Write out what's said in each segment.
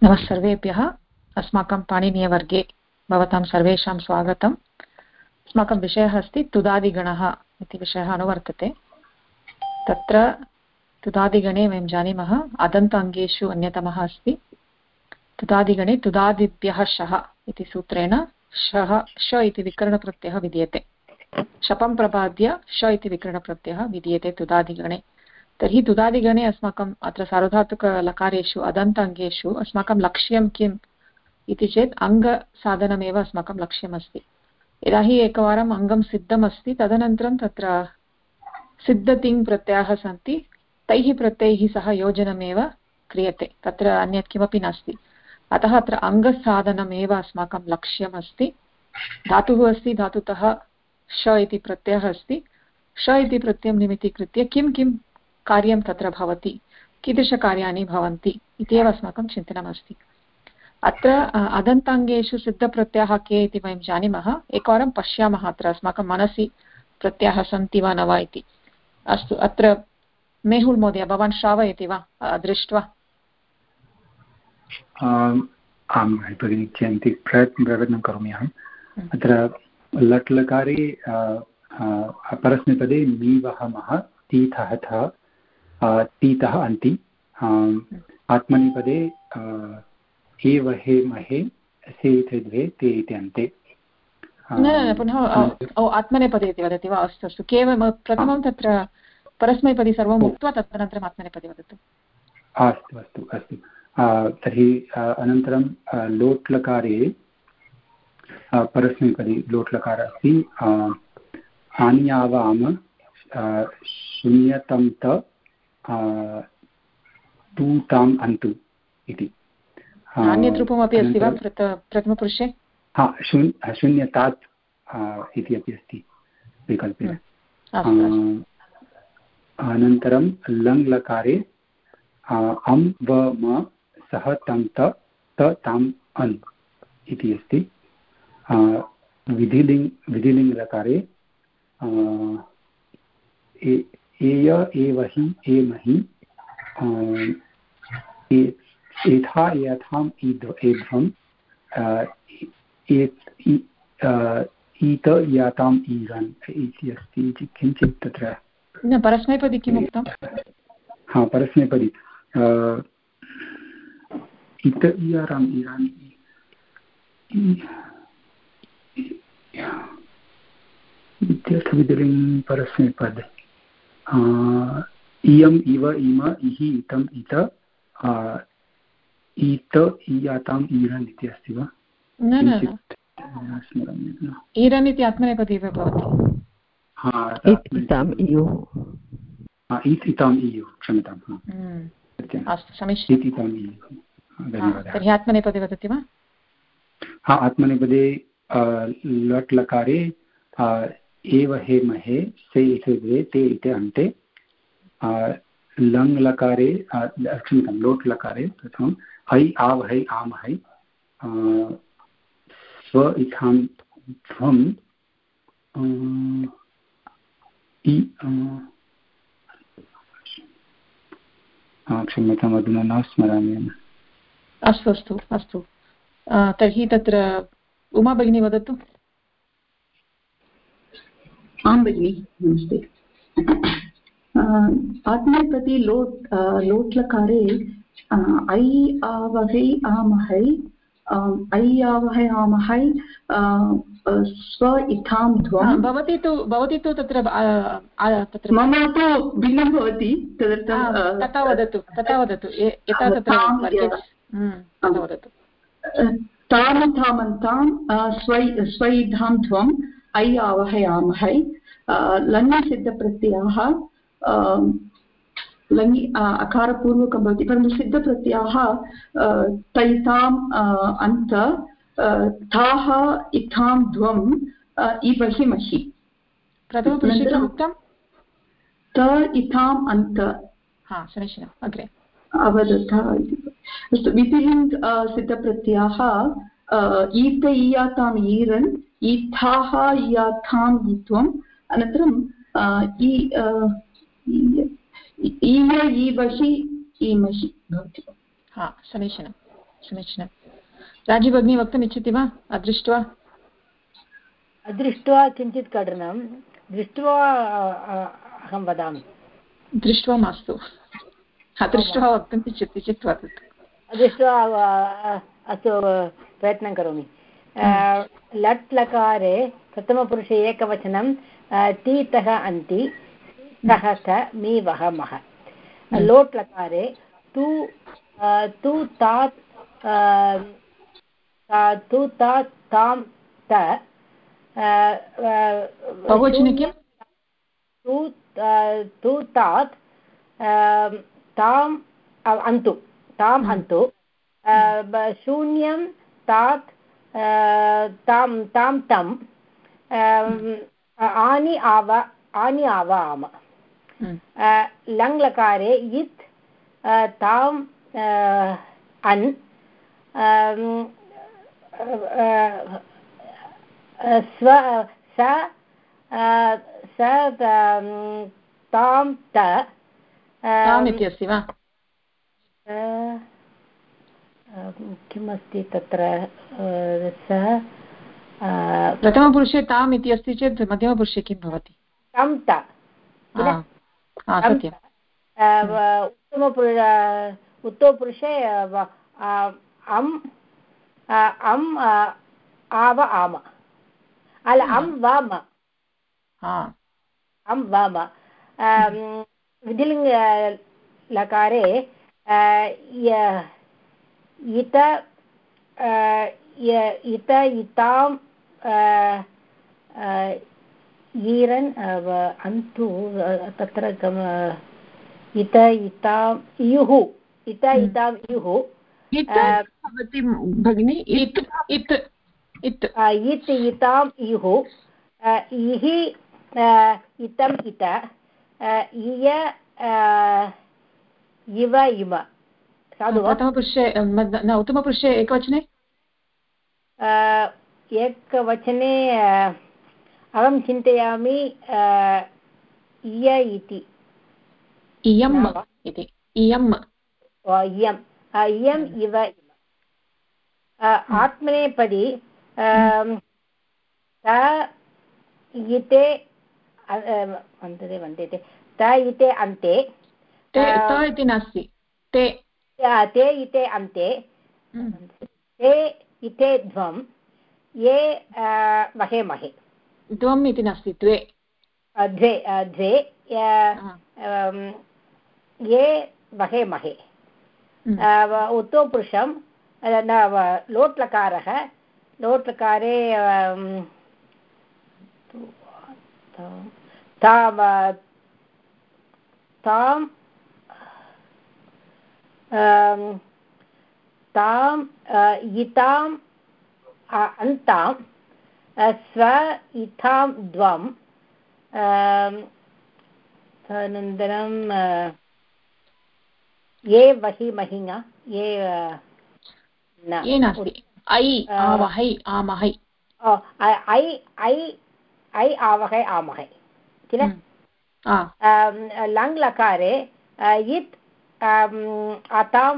नमः सर्वेभ्यः। अस्माकं पाणिनीयवर्गे भवतां सर्वेषां स्वागतम्। अस्माकं विषयः अस्ति तुदादिगणः इति विषयः अनुवर्तते। तत्र तुदादिगणे वयं जानीमः अदन्त अङ्गेषु अन्यतमः अस्ति। तुदादिगणे तुदादिभ्यः शः इति सूत्रेण शः श इति विकरणप्रत्ययः विद्यते। शपं प्रपाद्य श इति विकरणप्रत्ययः विद्यते तुदादिगणे। तर्हि तुदादिगणे अस्माकम् अत्र सार्वधातुकलकारेषु अदन्त अङ्गेषु अस्माकं लक्ष्यं किम् इति चेत् अङ्गसाधनमेव अस्माकं लक्ष्यमस्ति। यदा हि एकवारम् अङ्गं सिद्धमस्ति तदनन्तरं तत्र सिद्धतिङ् प्रत्ययाः सन्ति, तैः प्रत्ययैः सह योजनमेव क्रियते, तत्र अन्यत् किमपि नास्ति। अतः अत्र अङ्गसाधनमेव अस्माकं लक्ष्यमस्ति। धातुः अस्ति, धातुतः श इति प्रत्ययः अस्ति। श इति प्रत्ययं निमित्तीकृत्य किं किं कार्यं तत्र भवति, कीदृशकार्याणि भवन्ति इत्येव अस्माकं चिन्तनमस्ति। अत्र अदन्ताङ्गेषु सिद्धप्रत्ययाः के इति वयं जानीमः। एकवारं पश्यामः अत्र अस्माकं मनसि प्रत्ययाः सन्ति वा न वा इति। अस्तु, अत्र मेहुल् महोदय, भवान् श्रावयति वा दृष्ट्वा? आं भगिनि, प्रयत्नं करोमि अहम्। अत्र लट् लकारे परस्मैपदे मीवहमः तीथः थ तीतः अन्ति, आत्मनेपदे एव हे महे से इति द्वे ते इति अन्ते। न पुनः आत्मनेपदे इति वदति वा? अस्तु अस्तु, केवलं प्रथमं तत्र परस्मैपदी सर्वम् उक्त्वा तदनन्तरम् आत्मनेपदी वदतु। अस्तु अस्तु अस्तु। तर्हि अनन्तरं लोट्लकारे परस्मैपदी लोट्लकारः अस्ति। आन्यावाम शून्यतं त तूताम् अन्तु इति। अन्यत् रूपमपि अस्ति वा प्रथमपुरुषे? शून्यतात् इति अपि अस्ति विकल्पे। अनन्तरं लङ् लकारे अं व म सह तं त ताम् अन् इति अस्ति। विधिलिङ् लकारे एय एवहि एमहि एथा एथाम् एध्वम् ईत याताम् ईरन् इति अस्ति। किञ्चित् तत्र न परस्मैपदी किमुक्तं? हा, परस्मैपदी इत इयाराम् ईरान् इत्यर्थविधिलिङ् परस्मैपद इयम् इव इम इहि इतम् इत ईत इयाताम् ईरन् इति अस्ति वा? न, ईरन् इति आत्मनेपदी एव भवति। इताम् इयु, क्षम्यताम्। अस्तु, समीचीनं। तर्हि आत्मनेपदी वदति वा? हा, आत्मनेपदे लट् लकारे एव हे महे से इति द्वे ते इति अन्ते। लङ् लकारे क्षम्यतां लोट् लकारे प्रथमं है आवहै आमहै स्व इथां ध्वम् क्षम्यताम्, अधुना न स्मरामि। अस्तु अस्तु अस्तु, तर्हि तत्र उमा भगिनी वदतु। आं भगिनि, नमस्ते। आत्मनेपदी लोट् लकारे ऐ आवहै आमहै ऐ आवहै आमहै स्व इथां ध्वम्। भवती तु तत्र मम तु भिन्नं भवति, तदर्थं तथा वदतु यथा तत्र वदतु। तामन्तां स्वैधां ध्वम् ऐ आवहै आमहै। लङ्सिद्धप्रत्ययाः लङि अकारपूर्वकं भवति, परन्तु सिद्धप्रत्ययाः तैताम् अन्त ताः इथां ध्वम् इवहि महि। प्रथमपुरुषे किमुक्तं? त इथाम् अन्त। समीचीनम्, अग्रे अवदतः इति। अस्तु, विधिलिङ् सिद्धप्रत्ययाः ईत ईयाताम् ईरन् ईथाः ईयाथाम् ईत्वम्। अनन्तरं ईय ईवहि ईमहि भवति। समीचीनं। समीचीनं। राजी भगिनी वक्तुम् इच्छति वा? अदृष्ट्वा किञ्चित् कठिनं, दृष्ट्वा अहं वदामि। दृष्ट्वा मास्तु, अदृष्ट्वा वक्तुम् इच्छति चेत् वदतु। दृष्ट्वा अस्तु, प्रयत्नं करोमि। लट् लकारे प्रथमपुरुषे एकवचनं तीतः अन्ति सः थ मी वः मः। लोट् लकारे तु तात् तां त बहुवचने किं? तु तात् ताम् अन्तु शून्यं तात् तां तं आनि आव आम। लङ् लकारे इत् ताम् अन् तां त इति अस्ति वा? किमस्ति तत्र? प्रथमपुरुषे ताम् इति अस्ति चेत् मध्यमपुरुषे किं भवति? तं त। उत्तमपुरुषे अम् आव आम, अल अं वाम, अं वाम। विधिलिङ्ग लकारे इत इतां ईरन् अन्तु तत्र इत इतां इयुः भगिनि इत् इतां इयुः इहि इतम् इत इय इव इम। साधु वा? प्रथमपुरुषे न, उत्तमपुरुषे एकवचने अहं चिन्तयामि इय इति, इयम् इति, इयम् इयम् इव इम। आत्मनेपदी त इते वन्दते त इते अन्ते इति नास्ति, ते इते अन्ते ते इते ध्वं ये महे महे। द्वम् इति नास्ति, द्वे द्वे ये महे महे। उत्तमपुरुषं लोट् लकारः, लोट् लकारे तां इताम् अन्तां स्व इतां द्वम् अनन्तरं ये वहि महिङ् ये नास्ति, ऐ आवहै आमहै, ऐ आवहै आमहै किल? लङ् लकारे इत् आतां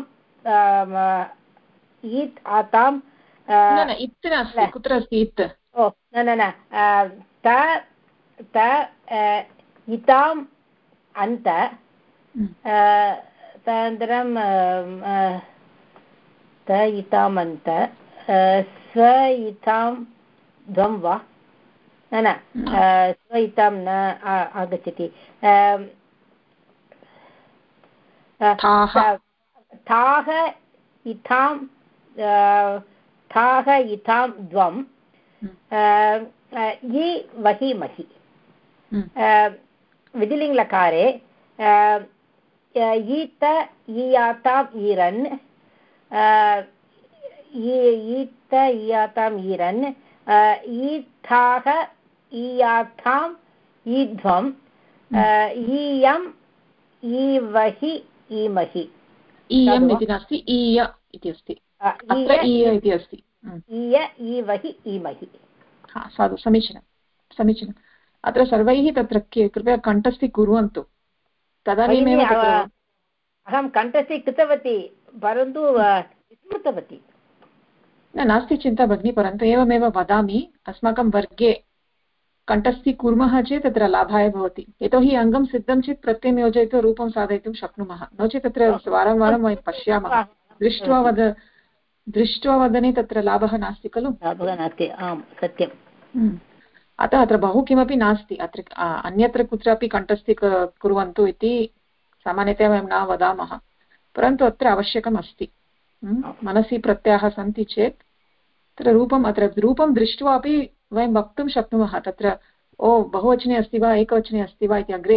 इत् आतां इत् नास्ति, कुत्र अस्ति इत्? ओ न त इताम् अन्त तदनन्तरं त इतामन्त स्व इतां ध्वं वा? न स्व इतां न आगच्छति। थाः इतां द्वं इ वहि महि। विधिलिङ्गलकारे ईत ईयाताम् ईरन् ईत ईयाताम् ईरन् ईथाः ईयाथाम् ईध्वम् ईयम् ईवहि ईमहि। इयम् इति नास्ति, ईय इति अस्ति, ईय इति अस्ति, ईय ईवहि ईमहि। साधु, समीचीनम्। अत्र सर्वैः तत्र कृपया कण्ठस्थी कुर्वन्तु, तदानीमेव अहं कण्ठस्थी कृतवती, परन्तु स्मृतवती। नास्ति चिन्ता भगिनी, परन्तु एवमेव वदामि, अस्माकं वर्गे कण्ठस्थीकुर्मः चेत् तत्र लाभाय भवति। यतोहि अङ्गं सिद्धं चेत् प्रत्ययं योजयित्वा रूपं साधयितुं शक्नुमः, नो चेत् तत्र वारं वारं वयं पश्यामः, दृष्ट्वा वदने तत्र लाभः नास्ति खलु। लाभः नास्ति, आम् सत्यम्। अतः अत्र बहु किमपि नास्ति, अत्र अन्यत्र कुत्रापि कण्ठस्थी कुर्वन्तु इति सामान्यतया वयं न वदामः, परन्तु अत्र आवश्यकम् अस्ति। मनसि प्रत्ययाः सन्ति चेत् अत्र रूपं दृष्ट्वा अपि वयं वक्तुं शक्नुमः, तत्र बहुवचने अस्ति वा एकवचने अस्ति वा इति। अग्रे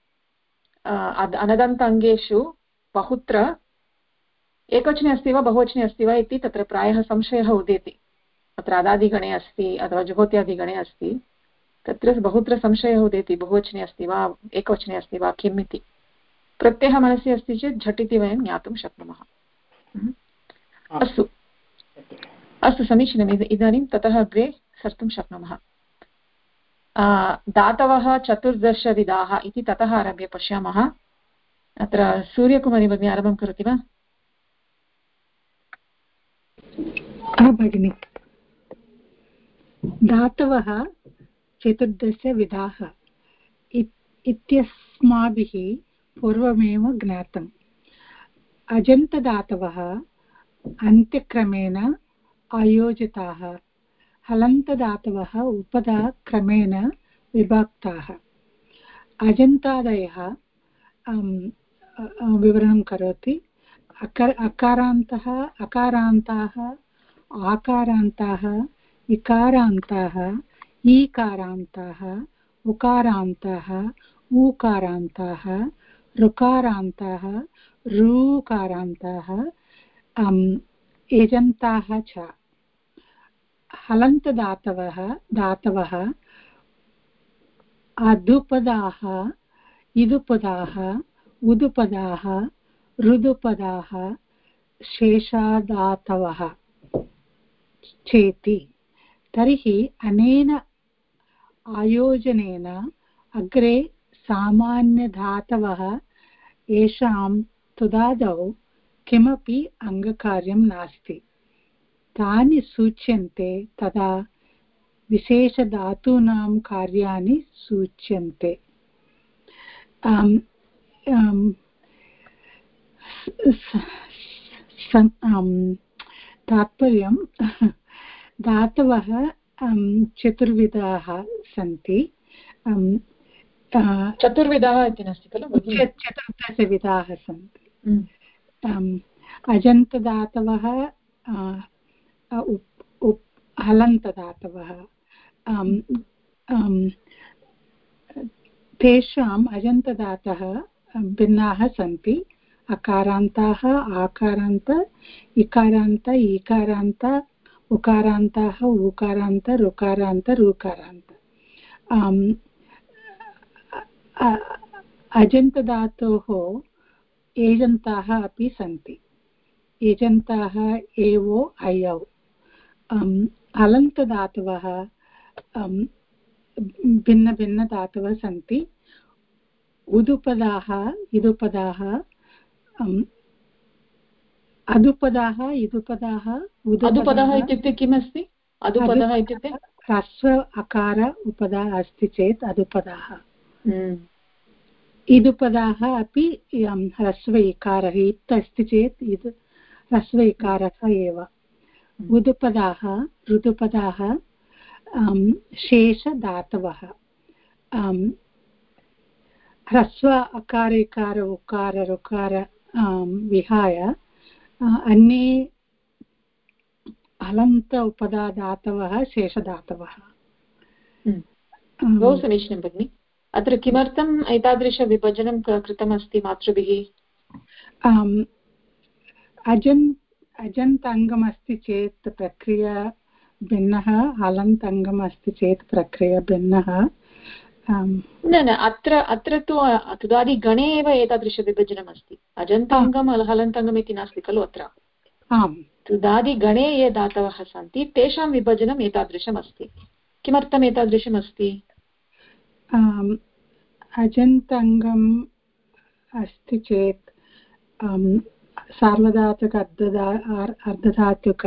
अनदन्त अङ्गेषु बहुत्र एकवचने अस्ति वा बहुवचने अस्ति वा इति तत्र प्रायः संशयः उदेति। अत्र अदादिगणे अस्ति अथवा जुहोत्यादिगणे अस्ति, तत्र बहुत्र संशयः उदेति, बहुवचने अस्ति वा एकवचने अस्ति वा किम् इति। प्रत्ययः मनसि अस्ति चेत् झटिति वयं ज्ञातुं शक्नुमः। अस्तु समीचीनम्। इदानीं ततः अग्रे सर्तुं शक्नुमः। धातवः 14 विधाः इति ततः आरभ्य पश्यामः। अत्र सूर्यकुमारी भगिनी आरम्भं करोति वा? भगिनि, धातवः 14 विधाः इत्यस्माभिः पूर्वमेव ज्ञातम्। अजन्तदातवः अन्त्यक्रमेण आयोजिताः, हलन्तदातवः उपधाक्रमेण विभक्ताः। अजन्तादयः विवरणं करोति। अकारान्तः, अकारान्ताः, आकारान्ताः, इकारान्ताः, ईकारान्ताः, उकारान्ताः, ऊकारान्ताः, ऋकारान्ताः, ऋकारान्ताः, एजन्ताः च। हलन्तदातवः अधुपदाः, इदुपदाः, उदुपदाः, ऋदुपदाः, शेषादातवः चेति। तर्हि अनेन आयोजनेन अग्रे सामान्यधातवः येषां तुदादौ किमपि अङ्गकार्यं नास्ति तानि सूच्यन्ते, तदा विशेषधातूनां कार्याणि सूच्यन्ते। तात्पर्यं धातवः चतुर्विधाः सन्ति। चतुर्विधाः इति नास्ति खलु? 14 विधाः सन्ति। अजन्तदातवः, हलन्तदातवः, तेषाम् अजन्तदातः भिन्नाः सन्ति। अकारान्ताः, आकारान्त, इकारान्त, ईकारान्त, उकारान्ताः, ऊकारान्त, ऋकारान्त, ऋकारान्त। अजन्तधातोः एजन्ताः अपि सन्ति। एजन्ताः एवो अयौ। हलन्तदातवः भिन्नभिन्नधातवः सन्ति। उदुपदाः, इदुपदाः, अदुपदाः, इदुपदाः। अदुपदः इत्युक्ते किमस्ति? अदुपदः इत्युक्ते ह्रस्व अकार उपदा अस्ति चेत् अदुपदाः। इदुपदाः अपि ह्रस्व इकारः इत् अस्ति चेत् ह्रस्व इकारः एव। उदुपदाः, ऋदुपदाः, शेषधातवः। ह्रस्व अकार इकार उकार ऋकार विहाय अन्ये हलन्त उपधातवः शेषधातवः। बहु समीचीनं भगिनि। अत्र किमर्थम् एतादृशविभजनं कृतमस्ति मातृभिः? अजन्त अङ्गम् अस्ति चेत् प्रक्रिया भिन्नः, हलन्त अङ्गम् अस्ति चेत् प्रक्रिया भिन्नः। न अत्र तु तुदादिगणे एव एतादृशविभजनम् अस्ति। अजन्ताङ्गम् हलन्ताङ्गम् इति नास्ति खलु अत्र? आम्, तुदादिगणे ये धातवः सन्ति तेषां विभजनम् एतादृशम् अस्ति। किमर्थम् एतादृशम् अस्ति? अजन्ताङ्गम् अस्ति चेत् सार्वधातुक अर्धधातुक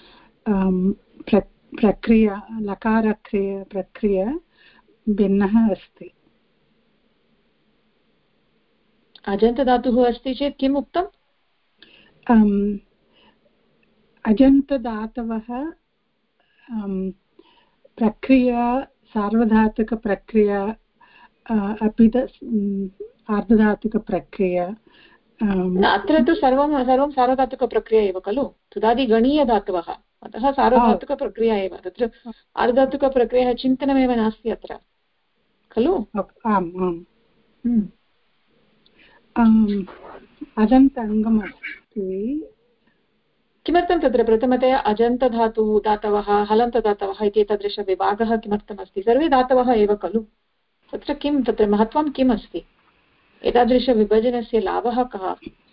प्रक्रिया प्रक्रिया भिन्नः अस्ति। अजन्तधातुः अस्ति चेत् किम् उक्तम्? अजन्तधातवः प्रक्रिया सार्वधातुकप्रक्रिया अपि अर्धधातुकप्रक्रिया। अत्र तु सर्वं सार्वधातुकप्रक्रिया एव खलु, तुदादिगणीयधातवः, अतः सार्वधातुकप्रक्रिया एव। तत्र अर्धधातुकप्रक्रियाः चिन्तनमेव नास्ति अत्र खलु। आम् आम्। अजन्ताङ्गमस्ति। किमर्थं तत्र प्रथमतया अजन्तधातवः हलन्तधातवः इति एतादृशविभागः किमर्थमस्ति? सर्वे धातवः एव खलु, तत्र किं तत्र महत्त्वं किम् अस्ति? एतादृशविभजनस्य लाभः कः?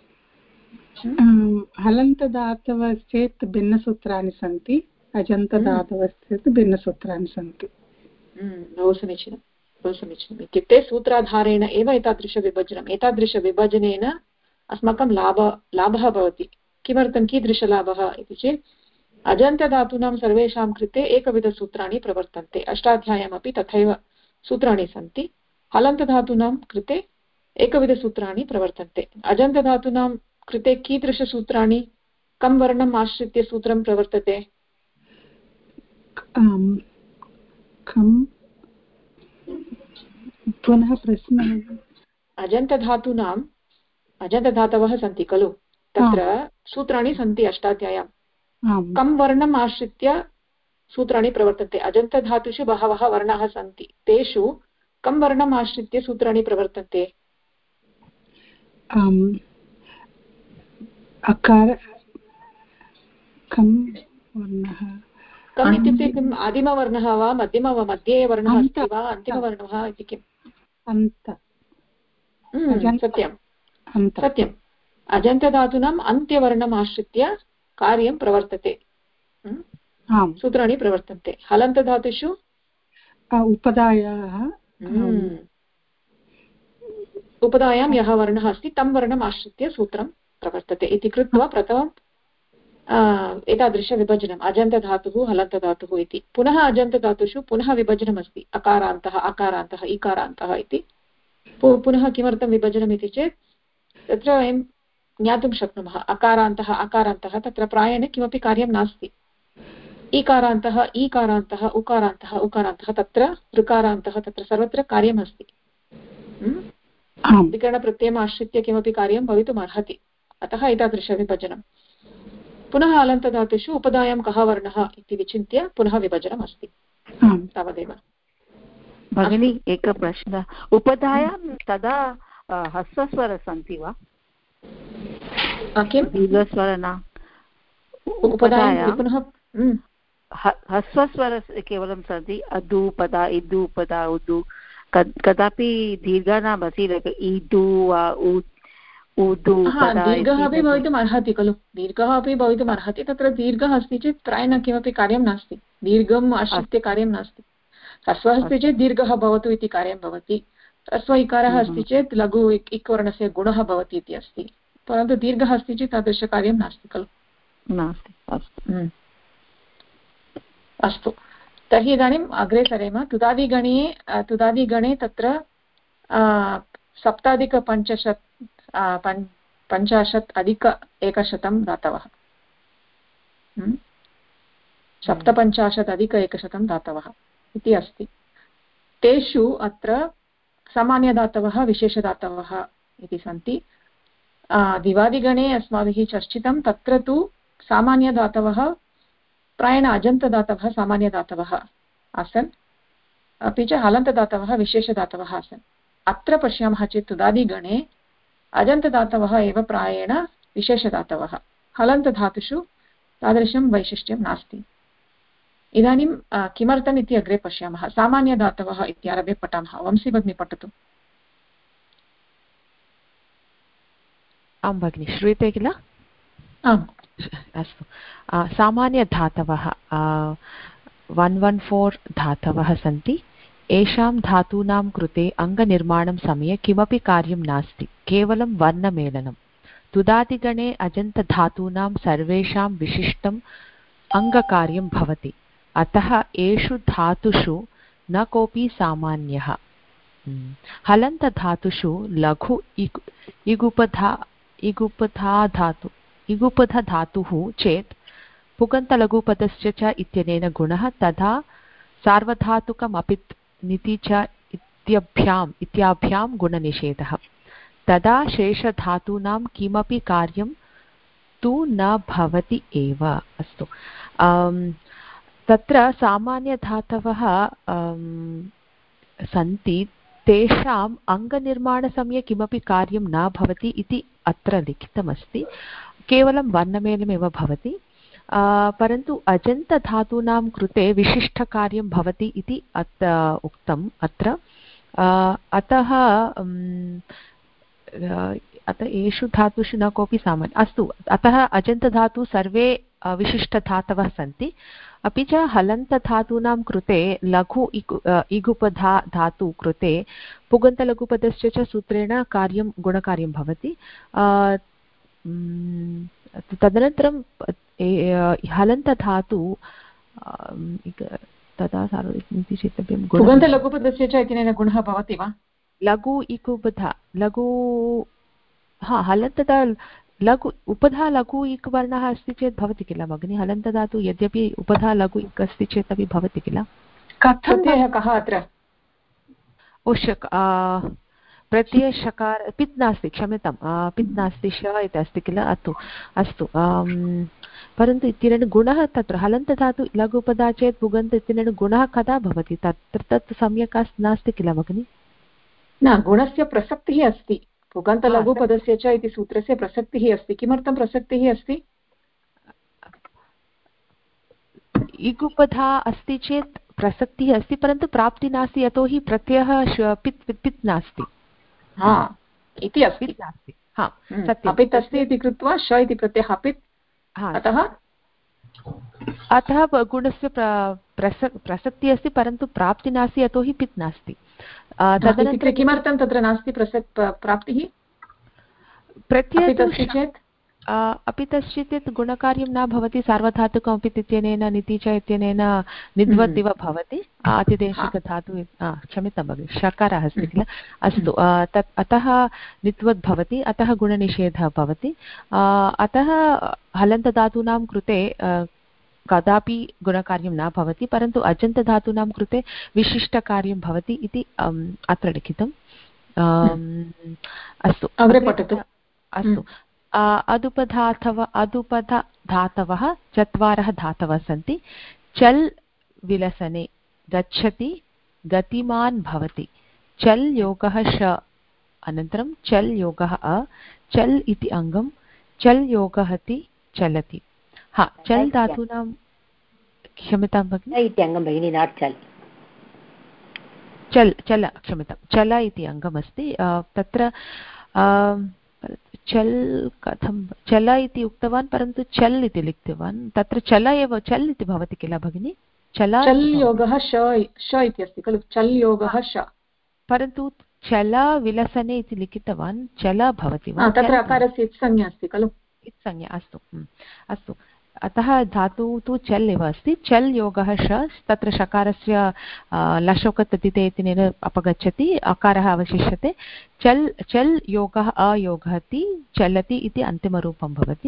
हलन्तधातवश्चेत् भिन्नसूत्राणि सन्ति, अजन्तधातवश्चेत् भिन्नसूत्राणि सन्ति। बहु समीचीनं, बहु समीचीनम्। इत्युक्ते सूत्राधारेण एव एतादृशविभजनम्, एतादृशविभजनेन अस्माकं लाभः भवति। किमर्थं, कीदृशलाभः इति चेत् अजन्तधातूनां सर्वेषां कृते एकविधसूत्राणि प्रवर्तन्ते, अष्टाध्याय्यामपि तथैव सूत्राणि सन्ति। हलन्तधातूनां कृते एकविधसूत्राणि प्रवर्तन्ते। अजन्तधातूनां कृते कीदृशसूत्राणि, कं वर्णम् आश्रित्य सूत्रं प्रवर्तते? पुनः प्रश्नः। अजन्तधातवः सन्ति खलु, तत्र सूत्राणि सन्ति अष्टाध्याय्यां। कं वर्णम् आश्रित्य सूत्राणि प्रवर्तन्ते? अजन्तधातुषु बहवः वर्णाः सन्ति, तेषु कं वर्णम् आश्रित्य सूत्राणि प्रवर्तन्ते? कम् इत्युक्ते किम्? आदिमवर्णः वा, मध्ये वर्णः अस्ति वा, अन्तिमवर्णः इति किम्? सत्यम्। अजन्तधातूनाम् अन्त्यवर्णम् आश्रित्य कार्यं प्रवर्तते, सूत्राणि प्रवर्तन्ते। हलन्तधातुषु उपधायां यः वर्णः अस्ति तं वर्णम् आश्रित्य सूत्रं प्रवर्तते इति कृत्वा प्रथमं एतादृशविभजनम् अजन्तधातुः हलन्तधातुः इति। पुनः अजन्तधातुषु पुनः विभजनमस्ति, अकारान्तः अकारान्तः इकारान्तः इति। पुनः किमर्थं विभजनम् इति चेत् तत्र वयं ज्ञातुं शक्नुमः, अकारान्तः तत्र प्रायेण किमपि कार्यं नास्ति। ईकारान्तः ईकारान्तः उकारान्तः तत्र ऋकारान्तः तत्र सर्वत्र कार्यमस्ति। विकरणप्रत्ययम् आश्रित्य किमपि कार्यं भवितुम् अर्हति, अतः एतादृशविभजनं। पुनः हलन्तधातुषु उपधायां कः वर्णः इति विचिन्त्य पुनः विभजनम् अस्ति, तावदेव। भगिनी, एकः प्रश्नः, उपधायां तदा ह्रस्वस्वरः सन्ति वा? किं दीर्घस्वर न? उपधायां ह्रस्वस्वर केवलं सन्ति, अदुपदा इदुपदा उदु, कदापि दीर्घः न भवति, इदु वा दीर्घः अपि भवितुम् अर्हति खलु, दीर्घः अपि भवितुम् अर्हति। तत्र दीर्घः अस्ति चेत् प्रायेण किमपि कार्यं नास्ति, दीर्घम् आश्रित्य कार्यं नास्ति। ह्रस्वः अस्ति चेत् दीर्घः भवतु इति कार्यं भवति, ह्रस्व इकारः अस्ति चेत् लघु इक्वर्णस्य गुणः भवति इति अस्ति, परन्तु दीर्घः अस्ति चेत् तादृशकार्यं नास्ति खलु। नास्ति। अस्तु, तर्हि इदानीम् अग्रे सरेम। तुदादिगणे तत्र 50 धातवः, 50 धातवः इति अस्ति। तेषु अत्र सामान्यधातवः विशेषधातवः इति सन्ति। दिवादिगणे अस्माभिः चर्चितं, तत्र तु सामान्यधातवः प्रायेण अजन्तदातवः सामान्यदातवः आसन्, अपि च हलन्तदातवः विशेषदातवः आसन्। अत्र पश्यामः चेत् तुदादिगणे अजन्तदातवः एव प्रायेण विशेषदातवः, हलन्तधातुषु तादृशं वैशिष्ट्यं नास्ति। इदानीं किमर्थम् इति अग्रे पश्यामः। सामान्यदातवः इत्यारभ्य पठामः। वंशी भगिनी पठतु। आं भगिनि, श्रूयते किल? आम्, अस्तु। सामान्यधातवः 114 धातवः सन्ति। येषां धातूनां कृते अङ्गनिर्माणं समये किमपि कार्यं नास्ति, केवलं वर्णमेलनं। तुदादिगणे अजन्तधातूनां सर्वेषां विशिष्टम् अङ्गकार्यं भवति, अतः एषु धातुषु न कोऽपि सामान्यः। हलन्तधातुषु लघु इगुपधधातुः चेत् पुगन्तलघुपदस्य च इत्यनेन गुणः, तथा सार्वधातुकम् अपित् निति च इत्याभ्यां गुणनिषेधः। तदा शेषधातूनां किमपि कार्यं तु न भवति एव। अस्तु, तत्र सामान्यधातवः सन्ति, तेषाम् अङ्गनिर्माणसमये किमपि कार्यं न भवति इति अत्र लिखितमस्ति, केवलं वर्णमेलमेव भवति। परन्तु अजन्तधातूनां कृते विशिष्टकार्यं भवति इति उक्तम् अत्र। अतः एषु धातुषु न कोऽपि सामान्य। अस्तु, अतः अजन्तधातु सर्वे विशिष्टधातवः सन्ति, अपि च हलन्तधातूनां कृते लघु इगुपधातु कृते पुगन्तलघुपदस्य च सूत्रेण कार्यं गुणकार्यं भवति। तदनन्तरं हलन्तधातु तदा पुगन्तलघुपदस्य च इत्यनेन गुणः भवति वा? लघु इकुपधा लघु हलन्तदा लघु उपधा लघु इक् वर्णः अस्ति चेत् भवति किल भगिनि? हलन्तधातु यद्यपि उपधा लघु इक् अस्ति चेत् अपि भवति किल? कथं कः अत्र प्रत्ययशकार पित् नास्ति, क्षम्यतां, पित् नास्ति, श इति अस्ति किल? अस्तु, परन्तु इत्यनेन गुणः तत्र हलन्तधातु लघु उपधा चेत् पुगन्त इत्यनेन गुणः कदा भवति? तत् सम्यक् नास्ति किल भगिनि? न, गुणस्य प्रसक्तिः अस्ति, पुगन्तलघुपदस्य च इति सूत्रस्य प्रसक्तिः अस्ति। किमर्थं प्रसक्तिः अस्ति? इगुपधा अस्ति चेत् प्रसक्तिः अस्ति, परन्तु प्राप्तिः नास्ति, यतोहि प्रत्ययः पित् नास्ति। इति अस्ति, अपित् अस्ति इति कृत्वा श इति प्रत्ययः अपित्, अतः गुणस्य प्रसक्तिः अस्ति, परन्तु प्राप्तिः नास्ति, यतोहि पित् नास्ति। तदनन्तरं किमर्थं तत्र नास्ति प्राप्तिः? प्रत्ययः चेत् अपित् अस्ति चेत् गुणकार्यं न भवति, सार्वधातुकम् अपित् इत्यनेन निति च इत्यनेन निद्वत् इव भवति, आतिदेशिकधातु, क्षम्यतां भगिनि, शकारः अस्ति किल? अस्तु, अतः नित्वत् भवति, अतः गुणनिषेधः भवति। अतः हलन्तधातूनां कृते कदापि गुणकार्यं न भवति, परन्तु अजन्तधातूनां कृते विशिष्टकार्यं भवति इति अत्र लिखितम्। अस्तु, अग्रे पठतु। अस्तु, अदुपधातवः चत्वारः धातवः सन्ति। चल् विलसने गच्छति, गतिमान् भवति, चल् योगः श, अनन्तरं चल् योगः अ, चल् इति अङ्गं, चल् योगः ति चलति। चल् धातूनां, क्षम्यतां भगिनि, इत्यङ्गं भगिनि, नाट् चल्, चल क्षम्यतां, चल इति अङ्गमस्ति तत्र। चल् कथं चल इति उक्तवान्, परन्तु चल् इति लिखितवान्, तत्र चल एव चल् इति भवति किल भगिनि? चल योगः श इति अस्ति खलु, चल् योगः श, परन्तु चल विलसने इति लिखितवान्, चल भवति वा? तत्र अकारस्य इत्संज्ञा अस्ति खलु, इत्संज्ञा। अस्तु, अतः धातु तु चल् एव अस्ति। चल् योगः श, तत्र शकारस्य लशोकततिते इत्यनेन अपगच्छति, अकारः अवशिष्यते। चल् योगः अयोगः ति चलति इति अन्तिमरूपं भवति।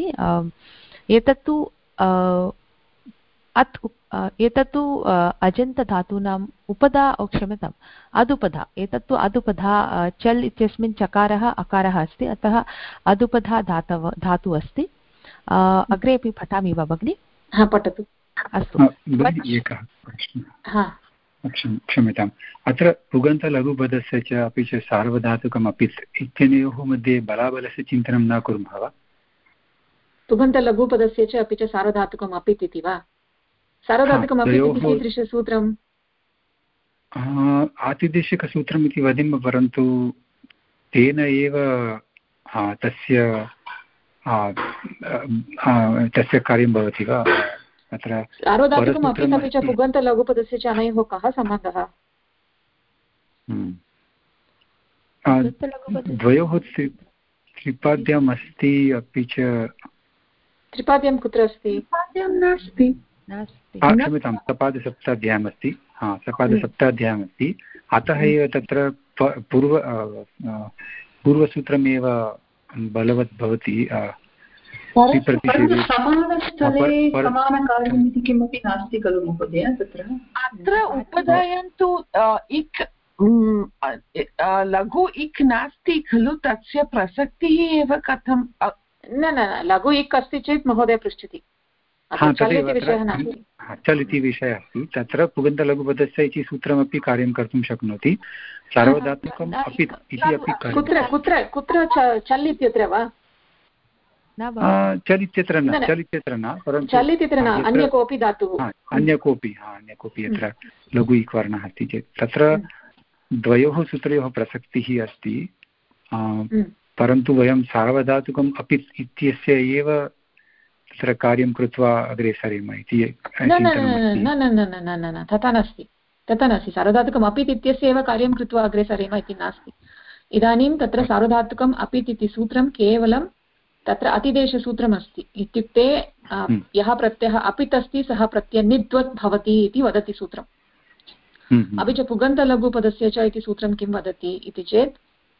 एतत्तु अजन्तधातूनाम् उपधा, क्षम्यताम्, अदुपधा, एतत्तु अदुपधा। चल् इत्यस्मिन् चकारः अकारः अस्ति, अतः अदुपधा धातु अस्ति। अग्रे अपि पठामि वा भगिनि? पठतु। अस्तु, एकः प्रश्नः, क्षम्यताम्, अत्र पुगन्तलघुपदस्य च अपि च सार्वधातुकम् अपित् इत्यनयोः मध्ये बलाबलस्य चिन्तनं न कुर्मः वा? पुगन्तलघुपदस्य च अपि च सार्वधातुकम् अपित् इति वा? सार्वधातुकम् अपित् इति कीदृशसूत्रम्? आतिदेशिकसूत्रम् इति वदामः, परन्तु तेन एव तस्य कार्यं भवति वा? अत्र सार्वधातुकम् अपित् अपि च पुगन्तलघुपदस्य च अनयोः कः सम्बन्धः? द्वयोः त्रिपाद्यम् अस्ति अपि च त्रिपाद्यं कुत्र अस्ति? नास्ति। क्षम्यतां, सपादसप्ताध्यायम् अस्ति। सपादसप्ताध्यायम् अस्ति, अतः एव तत्र पूर्वसूत्रमेव बलवत् भवति। समानस्थले समानकार्यम् इति किमपि नास्ति खलु महोदय तत्र? अत्र उपधायां तु इक् लघु इक् नास्ति खलु, तस्य प्रसक्तिः एव कथं? न लघु इक् अस्ति चेत् महोदय पृच्छति। चल् इति विषयः अस्ति, तत्र पुगन्तलघुपदस्य इति सूत्रमपि कार्यं कर्तुं शक्नोति, सार्वधातुकम् अपि इति अपि। कुत्र चल् इत्यत्र वा? चल् इत्यत्र न, परन्तु चल् इत्यत्र न, अन्य कोऽपि धातुः, अन्य कोऽपि यत्र लघु इक् वर्णः अस्ति चेत् तत्र द्वयोः सूत्रयोः प्रसक्तिः अस्ति, परन्तु वयं सार्वधातुकम् अपि इत्यस्य एव तत्र कार्यं कृत्वा अग्रे सरेम इति। न तथा नास्ति, सार्वधातुकम् अपित् इत्यस्य एव कार्यं कृत्वा अग्रे सरेम इति नास्ति। इदानीं तत्र सार्वधातुकम् अपित् इति सूत्रं केवलं तत्र अतिदेशसूत्रम् अस्ति, इत्युक्ते यः प्रत्ययः अपित् अस्ति सः प्रत्ययनिद्वत् भवति इति वदति सूत्रम्। अपि च पुगन्तलघुपदस्य च इति सूत्रं किं वदति इति चेत्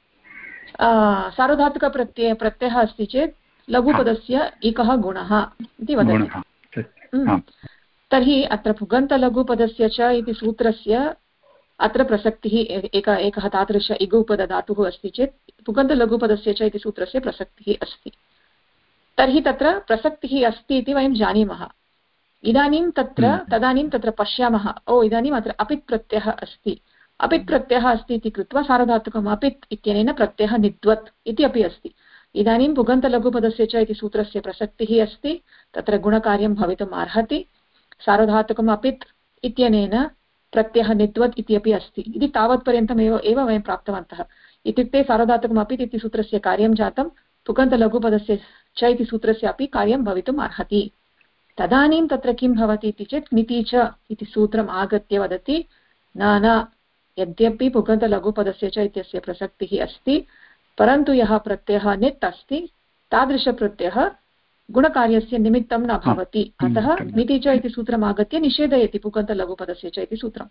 सार्वधातुकप्रत्ययः अस्ति चेत् लघुपदस्य एकः गुणः इति वदति। तर्हि अत्र पुगन्तलघुपदस्य च इति सूत्रस्य अत्र प्रसक्तिः एकः तादृश इगुपदधातुः अस्ति चेत् पुगन्तलघुपदस्य च इति सूत्रस्य प्रसक्तिः अस्ति। तर्हि तत्र प्रसक्तिः अस्ति इति वयं जानीमः। तदानीं तत्र पश्यामः, इदानीम् अत्र अपित् प्रत्ययः अस्ति, अपित् प्रत्ययः अस्ति इति कृत्वा सार्वधातुकम् अपित् इत्यनेन प्रत्ययः निद्वत् इति अपि अस्ति। इदानीं पुगन्तलघुपदस्य च इति सूत्रस्य प्रसक्तिः अस्ति, तत्र गुणकार्यं भवितुम् अर्हति, सार्वधातुकम् अपित् इत्यनेन प्रत्ययः निद्वत् इति अपि अस्ति इति तावत्पर्यन्तम् एव वयं प्राप्तवन्तः। इत्युक्ते सार्वधातुकम् अपित् इति सूत्रस्य कार्यं जातं, पुगन्तलघुपदस्य च इति सूत्रस्य अपि कार्यं भवितुम् अर्हति। तदानीं तत्र किं भवति इति चेत् निति च इति सूत्रम् आगत्य वदति न, यद्यपि पुगन्तलघुपदस्य च इत्यस्य प्रसक्तिः अस्ति, परन्तु यः प्रत्ययः नित् अस्ति तादृशप्रत्ययः गुणकार्यस्य निमित्तं न भवति, अतः निति च इति सूत्रम् आगत्य निषेधयति पुगन्तलघुपदस्य च इति सूत्रम्।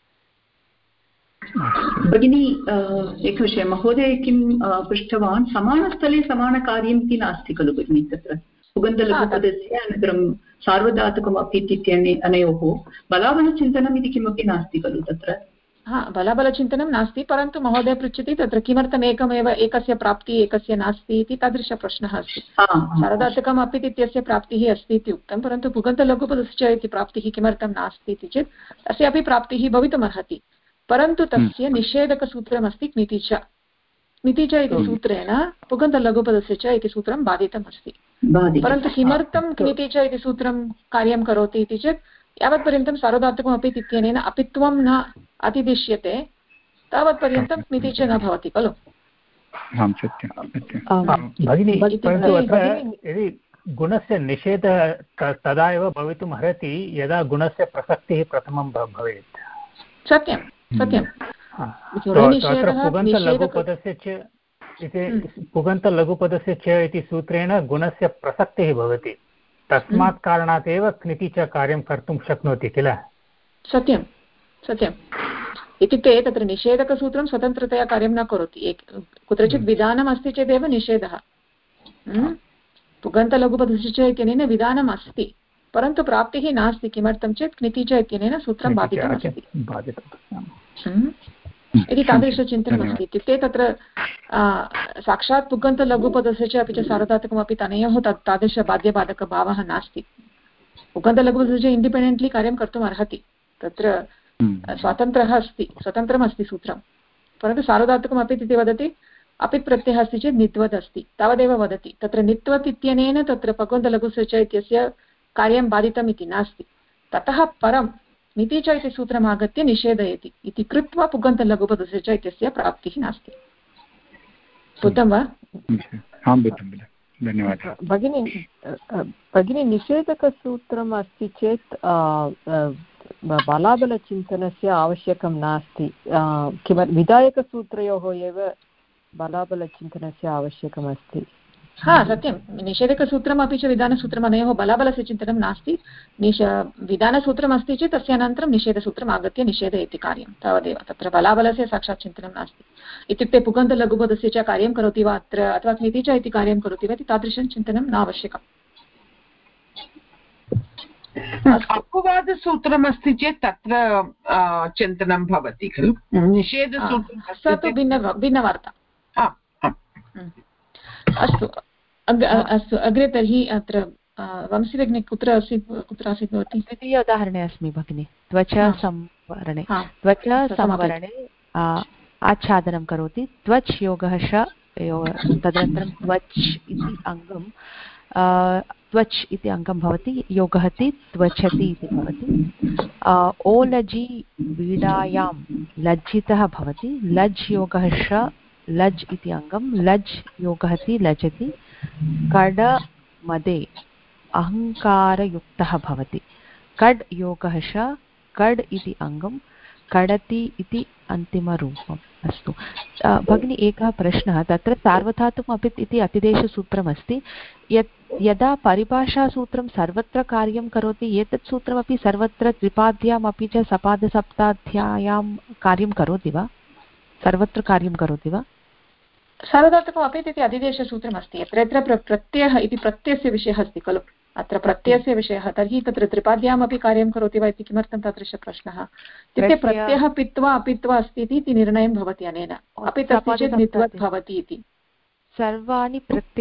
भगिनी एकविषयः महोदय किं पृष्टवान्, समानस्थले समानकार्यम् इति नास्ति खलु भगिनी तत्र पुगन्तलघुपदस्य अनन्तरं सार्वधातुकम् अपि अनयोः बलाबलचिन्तनम् इति किमपि नास्ति खलु तत्र? बलाबलचिन्तनं नास्ति, परन्तु महोदय पृच्छति तत्र किमर्थम् एकमेव एकस्य प्राप्तिः एकस्य नास्ति इति तादृशप्रश्नः अस्ति। सार्वधातुकम् अपि इत्यस्य प्राप्तिः अस्ति इति उक्तं, परन्तु पुगन्तलघुपदस्य इति प्राप्तिः किमर्थं नास्ति इति चेत् तस्यापि प्राप्तिः भवितुमर्हति, परन्तु तस्य निषेधकसूत्रमस्ति क्निति च। क्निति च इति सूत्रेण पुगन्तलघुपदस्य च इति सूत्रं बाधितमस्ति, परन्तु किमर्थं क्निति च इति सूत्रं कार्यं करोति इति चेत् यावत्पर्यन्तं सार्वधातुकम् अपि इत्यनेन अपित्वं न अतिदिश्यते तावत्पर्यन्तं क्निति च न भवति खलु। यदि गुणस्य निषेधः तदा एव भवितुम् अर्हति यदा गुणस्य प्रसक्तिः प्रथमं भवेत्। सत्यं। पुगन्तलघुपदस्य च इति सूत्रेण गुणस्य प्रसक्तिः भवति, तस्मात् कारणात् एव क्निति च कार्यं कर्तुं शक्नोति किल। सत्यम् इत्युक्ते तत्र निषेधकसूत्रं स्वतन्त्रतया कार्यं न करोति, कुत्रचित् विधानम् अस्ति चेदेव निषेधः। पुगन्तलघुपदस्य च इत्यनेन विधानम् अस्ति, परन्तु प्राप्तिः नास्ति, किमर्थं चेत् क्निति च इत्यनेन सूत्रं बाधितमस्ति इति तादृशचिन्तनमस्ति। इत्युक्ते तत्र साक्षात् पुगन्तलघुपदस्य च अपि च सार्वधातुकमपि तनयोः तादृशबाध्यबाधकभावः नास्ति। पुगन्तलघुपदस्य च इण्डिपेण्डेण्ट्लि कार्यं कर्तुम् अर्हति, तत्र स्वतन्त्रमस्ति सूत्रं, परन्तु सार्वधातुकमपि इति वदति अपित् प्रत्ययः अस्ति चेत् नित्वत् अस्ति तावदेव वदति। तत्र नित्वत् इत्यनेन तत्र पुगन्तलघुस्य च इत्यस्य कार्यं बाधितम् इति नास्ति, ततः परं निति च इति सूत्रम् आगत्य निषेधयति इति कृत्वा पुगन्तलघुपदस्य च इत्यस्य प्राप्तिः नास्ति। बुद्धं वा? धन्यवादः भगिनी। निषेधकसूत्रम् अस्ति चेत् बलाबलचिन्तनस्य आवश्यकं नास्ति, विधायकसूत्रयोः एव बलाबलचिन्तनस्य आवश्यकमस्ति। हा सत्यं, निषेधकसूत्रम् अपि च विधानसूत्रम् अनयोः बलाबलस्य चिन्तनं नास्ति। विधानसूत्रम् अस्ति चेत् तस्य अनन्तरं निषेधसूत्रम् आगत्य निषेध इति कार्यं तावदेव। तत्र बलाबलस्य साक्षात् चिन्तनं नास्ति। इत्युक्ते पुगन्तलघुपदस्य च कार्यं करोति वा अत्र, अथवा इति च इति कार्यं करोति वा इति तादृशं चिन्तनं न आवश्यकम्। अपवादसूत्रमस्ति चेत् तत्र चिन्तनं भवति खलु। निषेधसूत्रं स तु भिन्नवार्ता। अस्तु अस्तु अग्रे तर्हि अत्र वंशीभगिनी कुत्र आसीत् भवती? द्वितीय उदाहरणे अस्मि भगिनि। त्वच संवरणे आच्छादनं करोति, त्वच् योगः श, तदनन्तरं त्वच् इति अङ्गं त्वच् इति अङ्गं भवति, योगः ति त्वचति इति भवति। ओलजि वीडायां लज्जितः भवति, लज् योगः श, लज् इति अङ्गं, लज् योगः ति लजति। कड मदे अहङ्कारयुक्तः भवति, कड् योगः श, कड् इति अङ्गं, कड़ति इति अन्तिमरूपम्। अस्तु भगिनी, एकः प्रश्नः। तत्र सार्वधातुकमपित् इति अतिदेशसूत्रमस्ति। यदा परिभाषासूत्रं सर्वत्र कार्यं करोति, एतत् सूत्रमपि सर्वत्र त्रिपाद्याम् अपि च सपादसप्ताध्यायां कार्यं करोति वा? सर्वत्र कार्यं करोति वा? सार्वधातुकम् अपि इति अधिदेशसूत्रमस्ति। यत्र यत्र प्रत्ययः इति प्रत्ययस्य विषयः अस्ति खलु, अत्र प्रत्ययस्य विषयः, तर्हि तत्र त्रिपाद्यामपि कार्यं करोति वा इति किमर्थं तादृशप्रश्नः? इत्युक्ते प्रत्ययः पित्वा अपित्वा अस्ति इति निर्णयं भवति अनेन। अपि अस्ति चेत् नित्वत् भवति इति। सर्वाणि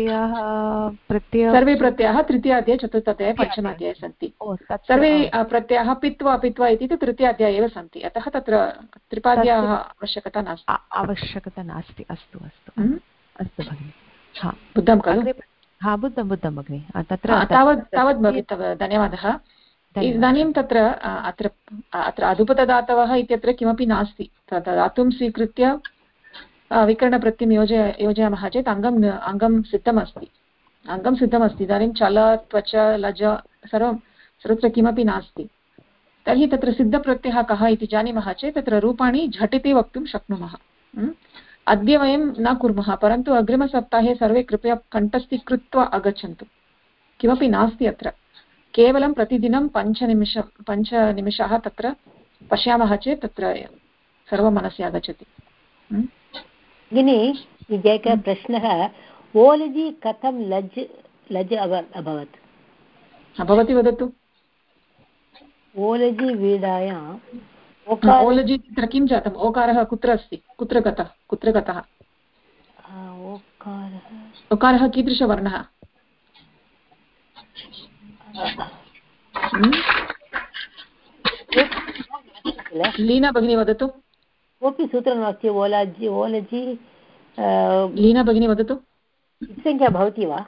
सर्वे प्रत्ययाः तृतीयाध्याये चतुर्थाध्याये पञ्चमाध्याये सन्ति। सर्वे प्रत्ययाः पित्वा अपित्वा इति तु तृतीयाध्याये एव सन्ति। अतः तत्र त्रिपाद्याः आवश्यकता नास्ति। अस्तु अस्तु अस्तु भगिनि। बुद्धं खलु? बुद्धं भगिनि। तत्र तावद् धन्यवादः। इदानीं तत्र अत्र अधुपतदातवः इत्यत्र किमपि नास्ति। धातुं स्वीकृत्य विकरणप्रत्ययं योजयामः चेत् अङ्गं सिद्धमस्ति। इदानीं चल, त्वच, लज सर्वत्र किमपि नास्ति। तर्हि तत्र सिद्धप्रत्ययः कः इति जानीमः चेत् तत्र रूपाणि झटिति वक्तुं शक्नुमः। अद्य वयं न कुर्मः, परन्तु अग्रिमसप्ताहे सर्वे कृपया कण्ठस्थीकृत्वा आगच्छन्तु। किमपि नास्ति अत्र, केवलं प्रतिदिनं 5 निमिषाः तत्र पश्यामः चेत् तत्र सर्वं मनसि आगच्छति। भगिनी, एकः प्रश्नः। ओलजि कथं लज् अभवत्? भवती वदतु। ओलजि वीडायां ओलजि तत्र किं जातम्? ओकारः कुत्र अस्ति? कुत्र गतः? ओकारः कीदृशवर्णः? लीना भगिनी वदतु। कोऽपि सूत्रं नास्ति। ओलजि लीना भगिनी वदतु। संख्या भवति वा?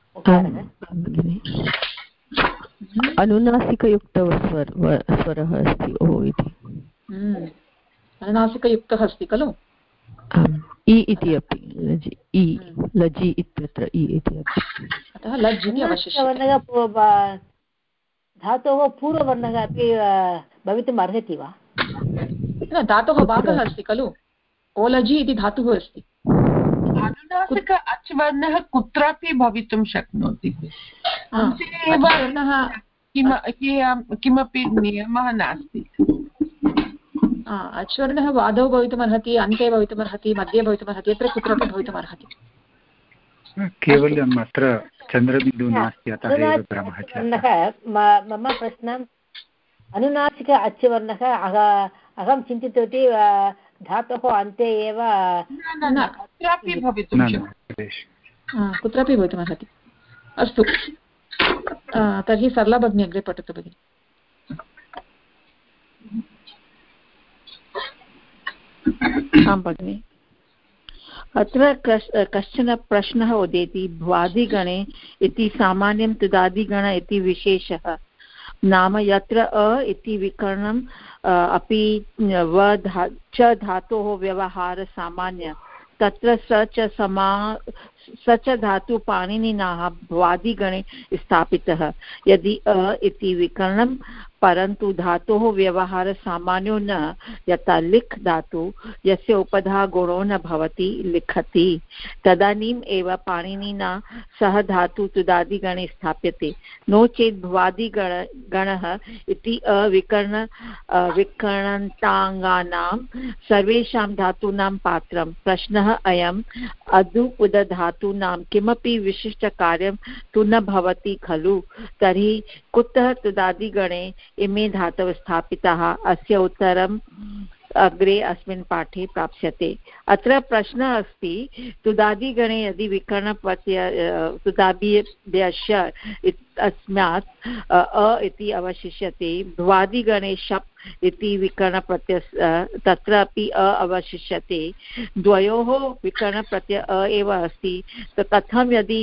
अनुनासिकयुक्तस्वरः अस्ति ओ इति। अनुनासिकयुक्तः अस्ति खलु? इ इति अपि लजि इत्यत्र इ इति अपि। अतः लज् इति अवशिष्यते। धातोः पूर्ववर्णः अपि भवितुम् अर्हति वा? न, धातोः भागः अस्ति खलु। ओलजि इति धातुः अस्ति। अनुनासिक अच् वर्णः कुत्रापि भवितुं शक्नोति। किमपि नियमः नास्ति। अच्वर्णः आदौ भवितुमर्हति, अन्ते भवितुमर्हति, मध्ये भवितुमर्हति, यत्र कुत्रापि भवितुमर्हति। केवलम् अत्र चन्द्रबिन्दुः नास्ति, अतः एव भ्रमः जातः। मम प्रश्नम्, अनुनासिक अच् वर्णः अहं चिन्तितवती धातोः अन्ते एव कुत्रापि भवितुमर्हति। अस्तु, तर्हि सरला भगिनी अग्रे पठतु भगिनि। आं भगिनि। अत्र कश्चन प्रश्नः उदेति। भ्वादिगणे इति सामान्यं तुदादिगण इति विशेषः। नाम यत्र अ इति विकरणम् अपि च धातोः व्यवहार सामान्य, तत्र स च स च धातु पाणिनिना भ्वादिगणे स्थापितः। यदि अ इति विकरणं परन्तु धातोः व्यवहारः सामान्यो न, यथा लिख् धातु यस्य उपधा गुणो न भवति लिखति, तदानीम् एव पाणिनिना सः धातु तुदादिगणे स्थाप्यते। नो चेत् भ्वादिगणः इति विकरणन्ताङ्गानां सर्वेषां धातूनां पात्रं। प्रश्नः अयम्, अदुपदधातूनां किमपि विशिष्टकार्यं तु न भवति खलु, तर्हि कुतः तुदादिगणे इमे धातवः स्थापिताः? अस्य उत्तरम् अग्रे अस्मिन् पाठे प्राप्स्यते। अत्र प्रश्नः अस्ति, तुदादिगणे यदि विकरणप्रत्यय तुदादिभ्यश्च अस्मात् अ इति अवशिष्यते, भ्वादिगणे शप् इति विकरणप्रत्यय तत्रापि अ अवशिष्यते, द्वयोः विकरणप्रत्यय अ एव अस्ति, कथं यदि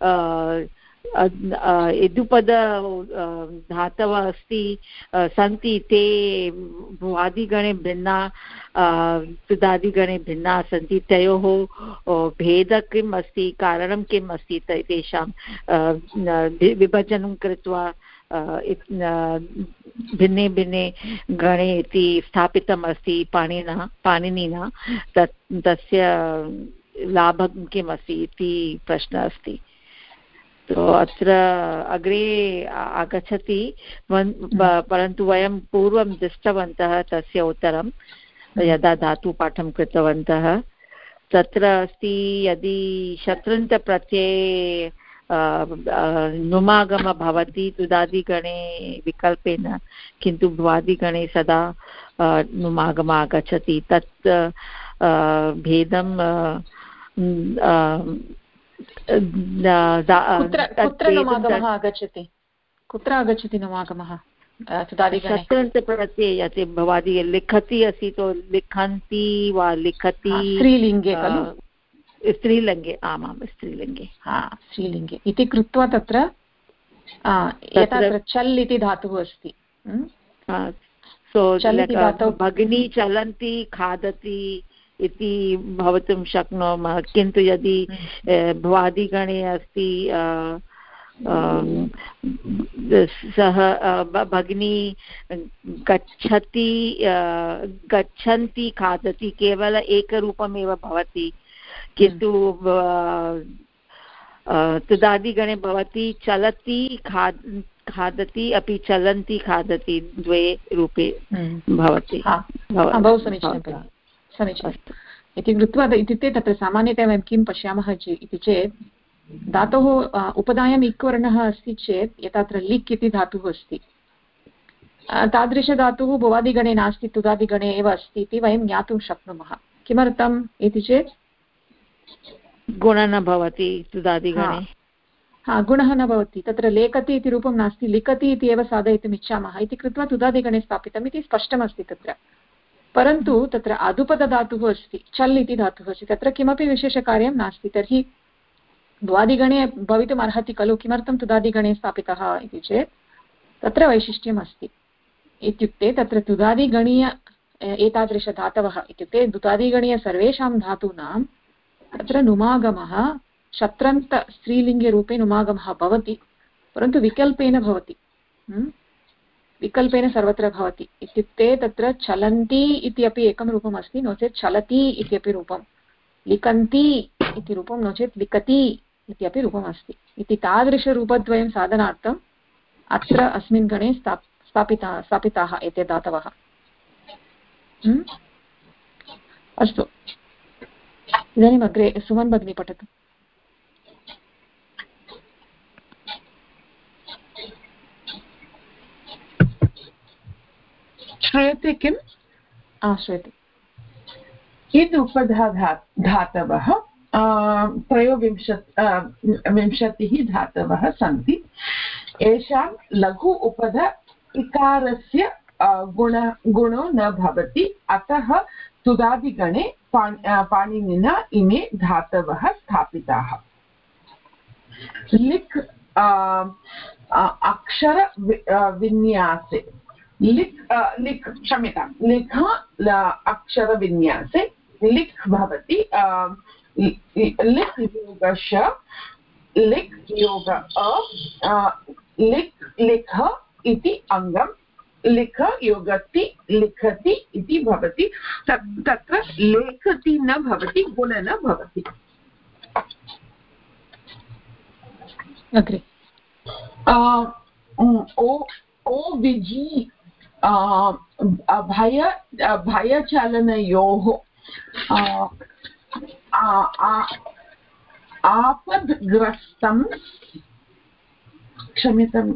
इदुपद धातवः अस्ति सन्ति ते भ्वादिगणे भिन्ना तुदादिगणे भिन्ना सन्ति, तयोः भेदः किम् अस्ति, कारणं किम् अस्ति तेषां विभजनं कृत्वा भिन्ने भिन्ने गणे इति स्थापितम् अस्ति पाणिनिना, तस्य लाभं किम् अस्ति इति प्रश्नः अस्ति। तो अत्र अग्रे आगच्छति, परन्तु वयं पूर्वं दृष्टवन्तः तस्य उत्तरं यदा धातुपाठं कृतवन्तः। तत्र अस्ति, यदि शत्रन्तप्रत्यये नुमागमः भवति तुदादिगणे विकल्पेन, किन्तु भ्वादिगणे सदा नुमागमः आगच्छति, तत् भेदं कुत्र नुमागमः आगच्छति? कुत्र आगच्छति नुमागमः तुदादिगणे? शत्रन्तप्रत्यये यत् भवादि लिखति अस्ति, तो लिखन्ति वा लिखति स्त्रीलिङ्गे खलु? स्त्रीलिङ्गे, आमां स्त्रीलिङ्गे, स्त्रीलिङ्गे इति कृत्वा तत्र चल् इति धातुः अस्ति। भगिनी चलन्ति खादति इति भवितुं शक्नुमः, किन्तु यदि भ्वादिगणे अस्ति सः भगिनी गच्छन्ति खादति, केवल एकरूपमेव भवति, किन्तु तुदादिगणे भवति चलति खादति अपि चलन्ति खादति, द्वे रूपे भवति। बहु समीचीनं समीचीनम् इति कृत्वा, इत्युक्ते तत्र सामान्यतया वयं किं पश्यामः इति चेत्, धातोः उपधायाम् इक्वर्णः अस्ति चेत्, यथा अत्र लिक् इति धातुः अस्ति, तादृशधातुः भुवादिगणे नास्ति, तुदादिगणे एव अस्ति इति वयं ज्ञातुं शक्नुमः। किमर्थम् इति चेत् गुणः न भवति तुदादिगणे, गुणः न भवति, तत्र लेखति इति रूपं नास्ति, लिखति इति एव साधयितुम् इच्छामः इति कृत्वा तुदादिगणे स्थापितम् इति स्पष्टमस्ति तत्र। परन्तु तत्र अदुपदधातुः अस्ति, चल् इति धातुः अस्ति, तत्र किमपि विशेषकार्यं नास्ति, तर्हि द्वादिगणे भवितुम् अर्हति खलु, किमर्थं तुदादिगणे स्थापितः इति चेत् तत्र वैशिष्ट्यम् अस्ति। इत्युक्ते तत्र तुदादिगणीय एतादृशधातवः इत्युक्ते तुदादिगणीय सर्वेषां धातूनां तत्र नुमागमः शत्रन्त स्त्रीलिङ्गरूपे नुमागमः भवति, परन्तु विकल्पेन भवति, विकल्पेन सर्वत्र भवति। इत्युक्ते तत्र चलन्ति इति अपि एकं रूपम् अस्ति, नो चेत् चलति इत्यपि रूपं, लिखन्ति इति रूपं, नो चेत् लिखति इत्यपि रूपम् अस्ति इति तादृशरूपद्वयं साधनार्थम् अत्र अस्मिन् गणे स्थापिताः एते धातवः। अस्तु, इदानीम् अग्रे सुमन् भगिनी पठतु। श्रूयते किम्? श्रूयते। इद् उपधा धातवः 23 धातवः सन्ति। येषां लघु उपध इकारस्य गुणो न भवति, अतः तुदादिगणे पाणिनिना इमे धातवः स्थापिताः। लिक् अक्षर विन्यासे, क्षम्यतां, लिख अक्षरविन्यासे लिक् भवति लिक् योगश लिक् योग लिक् लिख इति अङ्गं लिख योगति लिखति इति भवति तत्र लेखति न भवति गुण न भवति अग्रे ओ विजि भयचलनयोः आपद्ग्रस्तं क्षम्यतां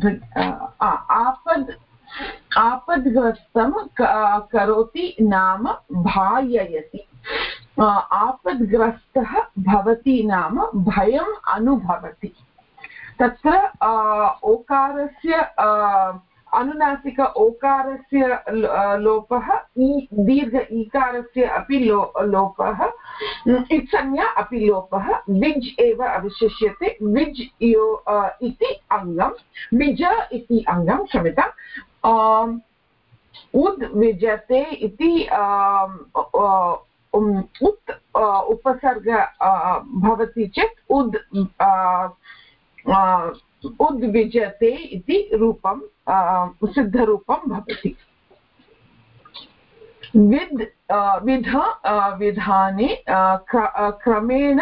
आपद्ग्रस्तं करोति नाम भाययति आपद्ग्रस्तः भवति नाम भयम् अनुभवति तत्र ओकारस्य अनुनासिक ओकारस्य लोपः दीर्घ ईकारस्य अपि लोपः इत्संज्ञा अपि लोपः विज् एव अवशिष्यते विज् इति अङ्गं विज इति अङ्गं क्षम्यताम् उद् विजते इति उत् उपसर्ग भवति चेत् उद्विजते इति रूपं सिद्धरूपं भवति विधाने क्रमेण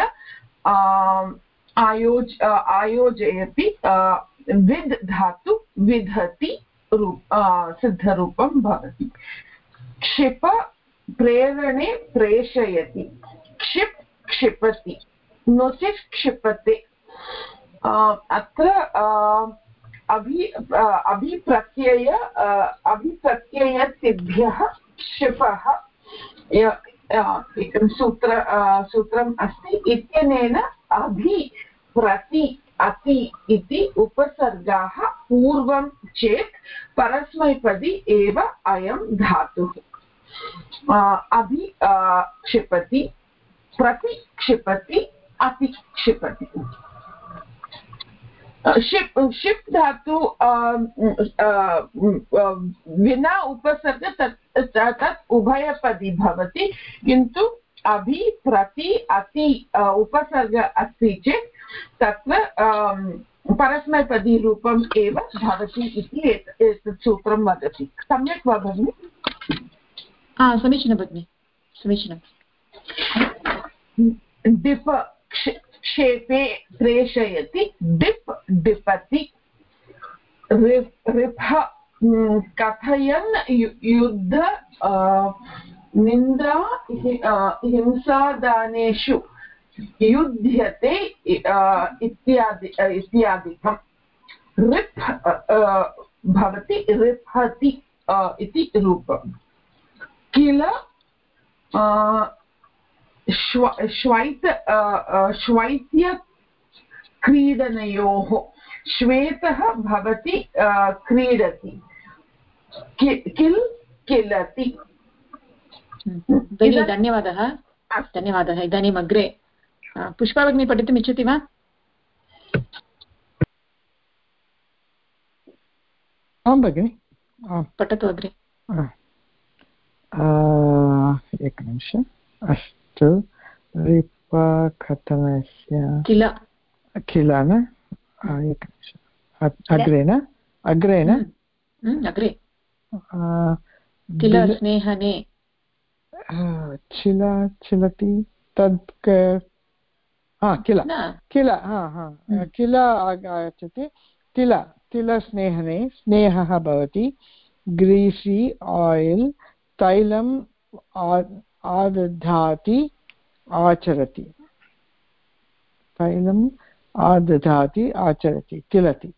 आयोजयति विद् धातु विधति सिद्धरूपं भवति क्षिप प्रेरणे प्रेषयति क्षिप् क्षिपति नोचित् क्षिपते अत्र अभिप्रत्ययसिद्ध्यः क्षिपः एकं सूत्रम् अस्ति इत्यनेन अभि प्रति अति इति उपसर्गाः पूर्वं चेत् परस्मैपदी एव अयं धातुः अभि क्षिपति प्रति क्षिपति अति क्षिपति शिप् धातु विना उपसर्ग तत् उभयपदी भवति किन्तु अभि प्रति अति उपसर्ग अस्ति चेत् तत्र परस्मैपदीरूपम् एव भवति इति एतत् सूत्रं वदति सम्यक् वा भगिनि समीचीनं भगिनि समीचीनं डिप क्षेपे प्रेषयति डिप् डिपति रिफ कथयन् युद्ध निन्द्रा हिंसादानेषु युध्यते इत्यादिकं रिप् भवति रिप्हति इति रूपं किल श्वैत्यक्रीडनयोः श्वेतः भवति क्रीडति किल किलति धन्यवादः इदानीम् अग्रे पुष्पा भगिनी पठितुम् इच्छति वा आं भगिनि पठतु अग्रे एकनिमिषम् अस्तु रिपकथनस्य किल न एकनिमिषम् अग्रे न अग्रे किल स्नेहने चिलति तद् किल आगच्छति तिल स्नेहने स्नेहः भवति ग्रीसी आयिल् तैलम् आदधाति आचरति तैलम् आदधाति आचरति तिलति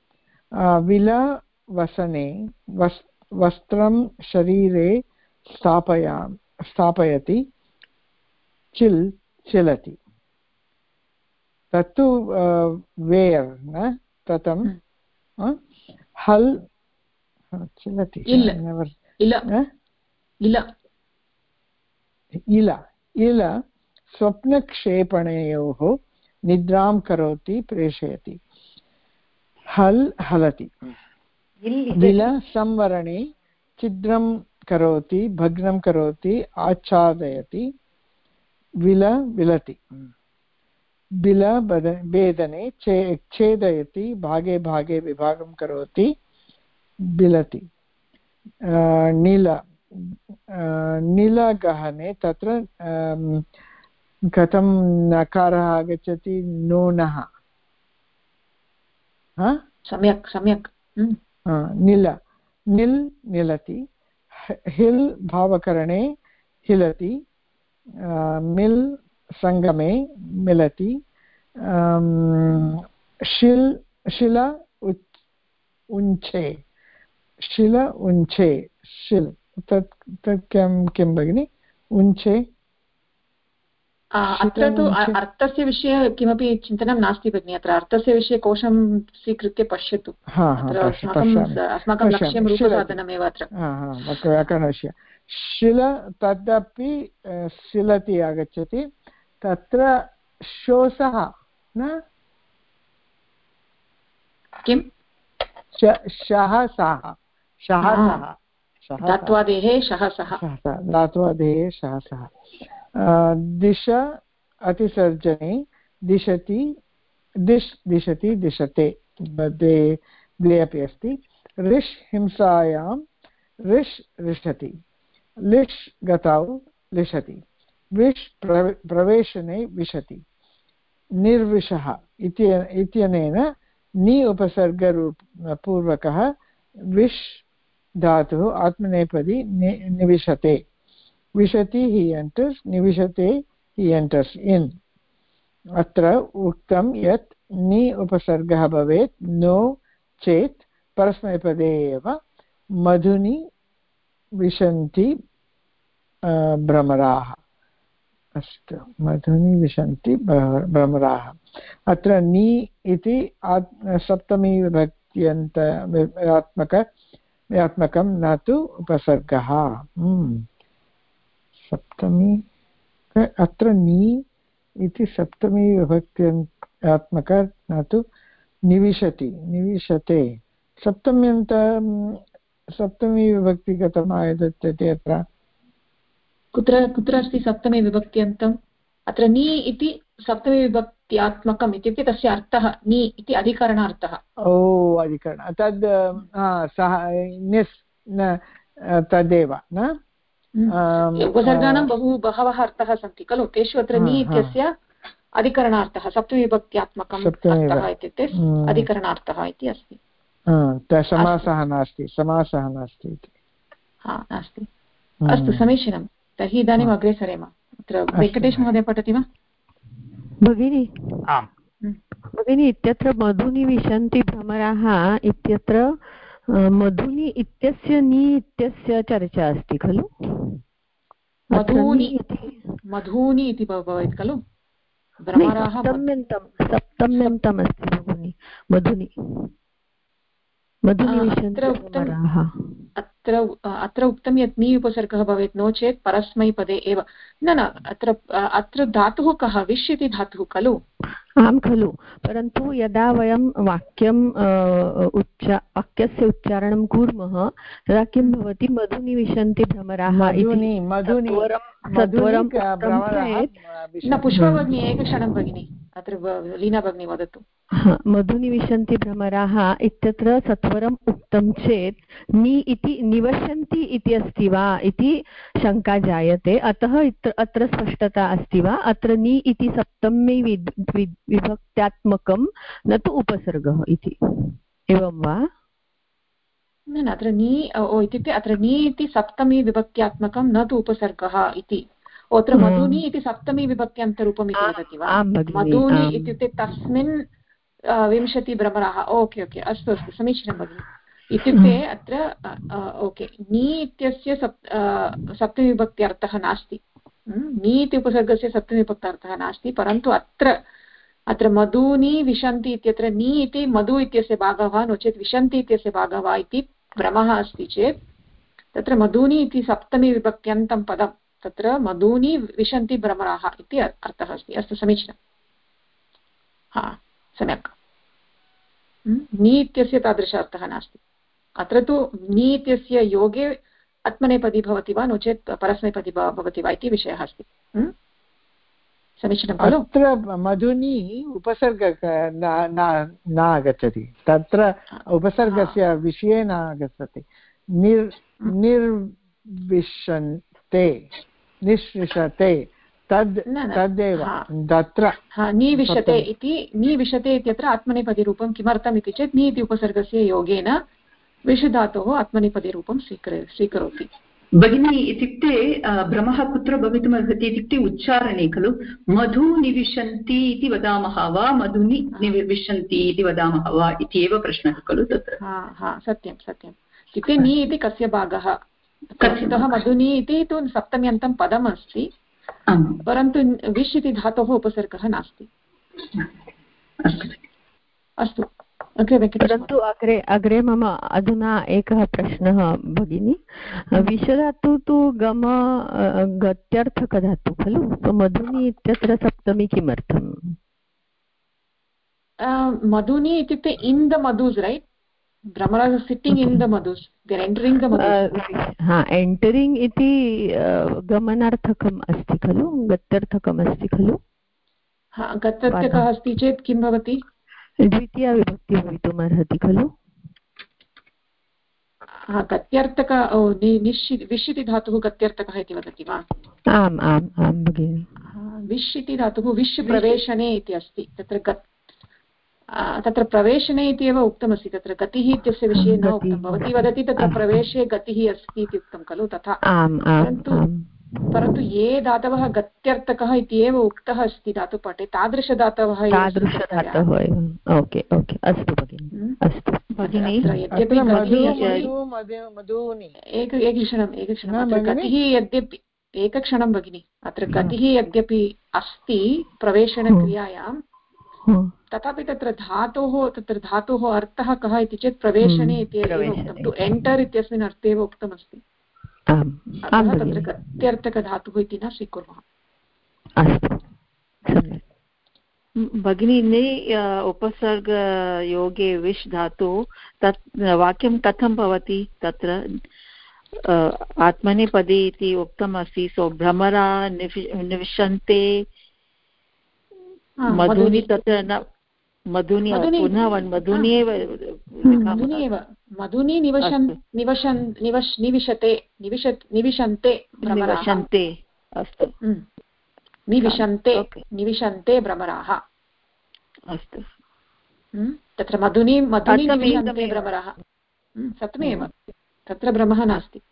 विलवसने वस्त्रं शरीरे स्थापयति चिलति तत्तु वेयर् न ततं हल् चिलति इल स्वप्नक्षेपणयोः निद्रां करोति प्रेषयति हल् हलति विल संवरणे छिद्रं करोति भग्नं करोति आच्छादयति विल विलति बिल भेदने छेदयति भागे भागे विभागं करोति बिलति नील नीलगहने तत्र कथं नकारः आगच्छति नूनः सम्यक् सम्यक् नील निल् निलति हिल् भावकरणे हिलति मिल् सङ्गमे मिलति शिल शिल उञ्चे शिल उञ्चे शिल् तत् किं भगिनि उञ्चे अत्र तु अर्थस्य विषये किमपि चिन्तनं नास्ति भगिनि अत्र अर्थस्य विषये कोशं स्वीकृत्य पश्यतु अस्माकं लक्ष्यं रूपसाधनमेव अत्र व्याकरणस्य शिल तदपि शिलति आगच्छति तत्र शोषः न किं शः सः धात्वादेः शः सः धात्वादेः शः सः दिश अतिसर्जने दिशति दिश् दिशति दिशते द्वे अपि अस्ति ऋष् हिंसायां ऋष् रिषति लिष् गतौ लिषति विष् प्रवेशने विशति निर्विशः इत्यनेन नि उपसर्गपूर्वकः विष् धातुः आत्मनेपदी निविशते विशति हि एण्टर्स् निविशते हि एण्टर्स् इन् अत्र उक्तं यत् नि उपसर्गः भवेत् नो चेत् परस्मैपदे एव मधुनि विशन्ति भ्रमराः अस्तु मधुनि विशन्ति भ्रमराः अत्र नि इति सप्तमी विभक्त्यन्तात्मकं न तु उपसर्गः सप्तमी अत्र नि इति सप्तमी विभक्त्यात्मक न तु निविशति निविशते सप्तमी विभक्ति कथम् आगच्छति अत्र कुत्र अस्ति सप्तमी विभक्त्यन्तम् अत्र नि इति सप्तमी विभक्त्यात्मकम् इत्युक्ते तस्य अर्थः नि इति अधिकरणार्थः अधिकरण तद् सः निस् तदेव न उपसर्गाणां बहवः अर्थाः सन्ति खलु तेषु अत्र नि इत्यस्य अधिकरणार्थः सप्तमीविभक्त्यात्मकम् अर्थः इत्युक्ते अधिकरणार्थः इति अस्ति समासः नास्ति इति नास्ति अस्तु समीचीनं तर्हि इदानीम् अग्रे सरेम अत्र वेङ्कटेश महोदय पठति वा भगिनी भगिनी इत्यत्र मधुनि विशन्ति भ्रमराः इत्यत्र मधुनि इत्यस्य नि इत्यस्य चर्चा अस्ति खलु मधूनि इति भवेत् खलु सप्तम्यन्तम् अस्ति भगिनि मधुनि अत्र उक्तं यत् नि उपसर्गः भवेत् नो चेत् परस्मैपदे एव न अत्र धातुः कः विश् इति धातुः खलु आं खलु परन्तु यदा वयं वाक्यस्य उच्चारणं कुर्मः तदा किं भवति मधुनि विशन्ति भ्रमराः न पुष्पा भगिनी एकक्षणं भगिनी अत्र लीना भगिनी वदतु मधुनि विशन्ति भ्रमराः इत्यत्र सत्वरम् उक्तं चेत् नि इति निवसन्ति इति अस्ति वा इति शङ्का जायते अतः अत्र स्पष्टता अस्ति वा अत्र नि इति सप्तमी विभक्त्यात्मकं न तु उपसर्गः इति एवं वा न अत्र नि इत्युक्ते अत्र नि इति सप्तमी विभक्त्यात्मकं न तु उपसर्गः इति अत्र मधुनि इति सप्तमी विभक्त्यान्तरूपम् इति वदति वा मधुनि इत्युक्ते तस्मिन् 20 भ्रमराः ओके अस्तु समीचीनं भगिनि इत्युक्ते अत्र ओके नि इत्यस्य सप्तमीविभक्त्यर्थः नास्ति नि इति उपसर्गस्य सप्तमीविभक्त्यर्थः नास्ति परन्तु अत्र मधूनि विशन्ति इत्यत्र नि इति मधु इत्यस्य भागः वा नो चेत् विशन्ति इत्यस्य भागः वा इति भ्रमः अस्ति चेत् तत्र मधूनि इति सप्तमीविभक्त्यन्तं पदं तत्र मधूनि विशन्ति भ्रमराः इति अर्थः अस्ति अस्तु समीचीनं सम्यक् नि इत्यस्य तादृश अर्थः नास्ति अत्र तु नि इत्यस्य योगे आत्मनेपदी भवति वा नो चेत् परस्मैपदी भवति वा इति विषयः अस्ति समीचीनं खलु? अत्र मधुनि उपसर्ग न आगच्छति, तत्र उपसर्गस्य विषये न आगच्छति। निर्विशन्ते निःश्रिषते तदेव तत्र निविशते इत्यत्र आत्मनेपदीरूपं किमर्थम् इति चेत् नि इति उपसर्गस्य योगेन विषधातोः आत्मनेपदीरूपं स्वीकरोति। भगिनी इत्युक्ते भ्रमः कुत्र भवितुमर्हति इत्युक्ते उच्चारणे खलु। मधु निविशन्ति इति वदामः वा मधुनि निविशन्ति इति वदामः वा इति एव प्रश्नः खलु तत्र। सत्यं सत्यम् इत्युक्ते नि इति कस्य भागः? कथितः मधुनि इति तु सप्तम्यन्तं पदम् अस्ति, परन्तु विश् इति धातोः उपसर्गः नास्ति। अस्तु, परन्तु अग्रे मम अधुना एकः प्रश्नः भगिनी। विषधातु तु गम गत्यर्थकधातु खलु, मधुनि इत्यत्र सप्तमी किमर्थम्? मधुनि इत्युक्ते इन् द मधुस्, right? Brahmana is sitting in the madhus, they are entering the madhus. Entering इति गमनार्थकम् अस्ति खलु, गत्यर्थकम् अस्ति खलु? गत्यर्थकः अस्ति चेत् किं भवति? द्वितीया विभक्ति भवितुम् अर्हति खलु? गत्यर्थक विश् इति धातुः गत्यर्थकः इति वदति वा? आम् आम् आम् भगिनि। विश् इति धातुः विश् प्रवेशने इति अस्ति, तत्र प्रवेशने इति एव उक्तमस्ति, तत्र गतिः इत्यस्य विषये न उक्तं। भवती वदति तत्र प्रवेशे गतिः अस्ति इति उक्तं खलु, तथा। परन्तु ये धातवः गत्यर्थकः इति एव उक्तः अस्ति धातुपाठे, तादृशधातवः अस्तु भगिनि। एकक्षणं भगिनि, अत्र गतिः यद्यपि अस्ति प्रवेशनक्रियायां, तथापि तत्र धातोः अर्थः कः इति चेत् प्रवेशने इति एव उक्तं, टु एण्टर् इत्यस्मिन् अर्थे एव उक्तमस्ति। अतः तत्र गत्यर्थकधातुः इति न स्वीकुर्मः। भगिनी, उपसर्गयोगे विश् धातु तत् वाक्यं कथं भवति? तत्र आत्मनेपदी इति उक्तमस्ति, सो भ्रमरा निविशन्ते मधुनि तत्र न मधुनि पुनः मधुनि एव मधुनि निविशन्ते अस्तु निविशन्ते भ्रमराः। अस्तु, तत्र मधुनि निविशन्ते भ्रमराः सत्यमेव, तत्र भ्रमः नास्ति।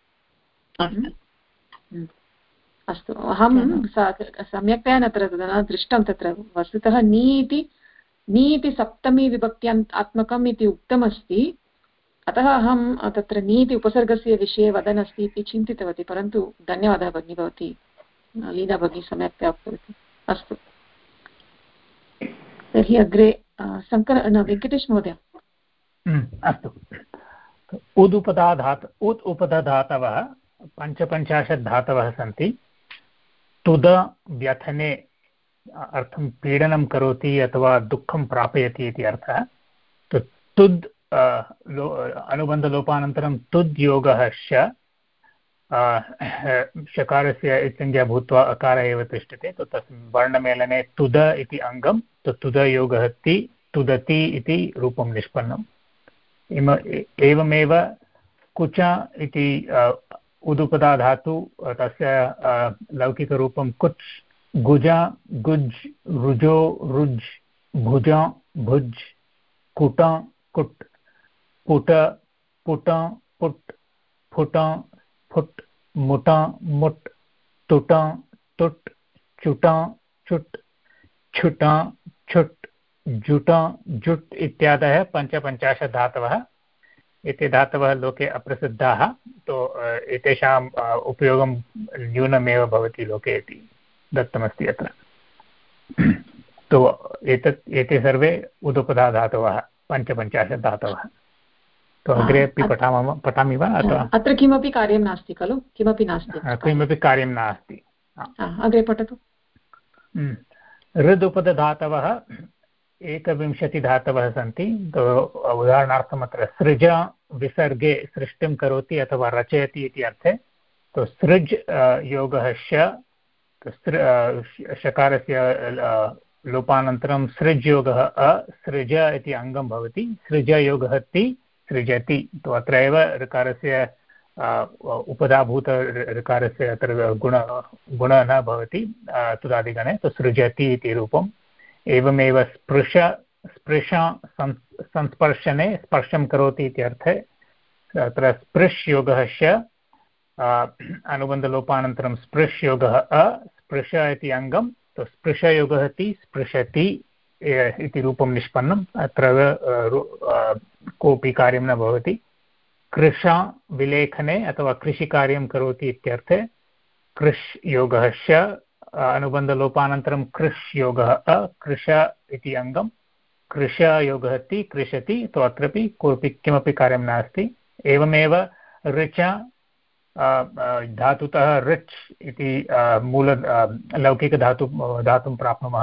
अस्तु, अहं सम्यक्तया न दृष्टं, तत्र वस्तुतः नी इति सप्तमी विभक्त्यात्मकम् इति उक्तमस्ति, अतः अहं तत्र नी इति उपसर्गस्य विषये वदन् अस्ति इति चिन्तितवती, परन्तु धन्यवादः भगिनी, भवती लीना भगिनी सम्यक्तया उक्तवती। अस्तु, तर्हि अग्रे वेङ्कटेश महोदय। अस्तु, उद् उपधातवः 55 धातवः सन्ति। तुद व्यथने अर्थं पीडनं करोति अथवा दुःखं प्रापयति इति अर्थः। तुद् अनुबन्धलोपानन्तरं तुद् योगः शकारस्य इत्संज्ञा भूत्वा अकार एव तिष्ठति, तो तस्मिन् वर्णमेलने तुद इति अङ्गं, तुदयोगः ति तुदति इति रूपं निष्पन्नम्। एवमेव कुच इति उदुपदा धातु, तस्य लौकिकरूपं कुच्, गुज गुज्, रुजो रुज्, भुज भुज्, कुट कुट्, पुट पुट पुट्, फुट फुट्, मुट मुट्, तुट तुट्, चुट चुट्, छुट छुट्, जुट जुट् इत्यादयः 55 धातवः। एते धातवः लोके अप्रसिद्धाः, तो एतेषाम् उपयोगं न्यूनमेव भवति लोके इति दत्तमस्ति अत्र। तो एते सर्वे उदुपदा धातवः 55 धातवः। तो अग्रे अपि पठामि वा अथवा? अत्र किमपि कार्यं नास्ति खलु? किमपि नास्ति, किमपि कार्यं नास्ति। अग्रे पठतु। ऋदुपदधातवः 21 धातवः सन्ति। उदाहरणार्थम् अत्र सृज विसर्गे सृष्टिं करोति अथवा रचयति इति अर्थे। तो सृज योगः श, शकारस्य लोपानन्तरं सृज् योगः असृज इति अङ्गं भवति, सृजयोगः ति सृजति। तो अत्र एव ऋकारस्य उपधाभूत ऋकारस्य अत्र गुण न भवति तुदादिगणे, तो सृजति इति रूपम्। एवमेव स्पृश संस्पर्शने स्पर्शं करोति इति अर्थे अत्र स्पृश् योगः श अनुबन्धलोपानन्तरं स्पृश् योगः स्पृश इति अङ्गं, तो स्पृशयोगः ति स्पृशति इति रूपं निष्पन्नम्। अत्र कोऽपि कार्यं न भवति। कृषा विलेखने अथवा कृषिकार्यं करोति इत्यर्थे कृष् योगः श अनुबन्धलोपानन्तरं कृष् योगः कृष इति अङ्गं, कृषयोगः ति कृषति, तो अत्रापि कोऽपि किमपि कार्यं नास्ति। एवमेव ऋच धातुतः ऋच् इति मूल लौकिकधातुं प्राप्नुमः।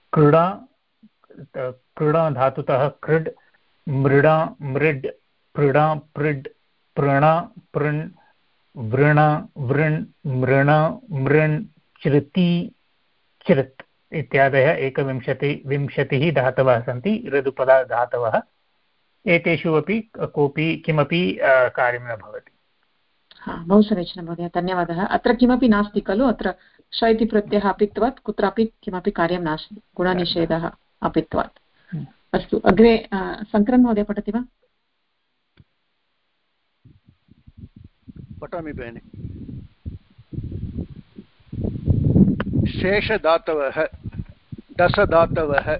कृड धातुतः कृड्, मृड मृड्, पृड पृड्, प्रण पृण्, वृण वृण्, मृण मृण्, चृति चृत् इत्यादयः 21 धातवः सन्ति, ऋदुपदा धातवः। एतेषु अपि कोऽपि किमपि कार्यं न भवति। बहु समीचीनं महोदय, धन्यवादः। अत्र किमपि नास्ति खलु, अत्र श इति प्रत्ययः अपित्वात् कुत्रापि किमपि कार्यं नास्ति, गुणनिषेधः अपित्वात्। अस्तु, अग्रे शङ्करन् महोदय पठति वा? पठामि भगिनि। शेषधातवः दशधातवः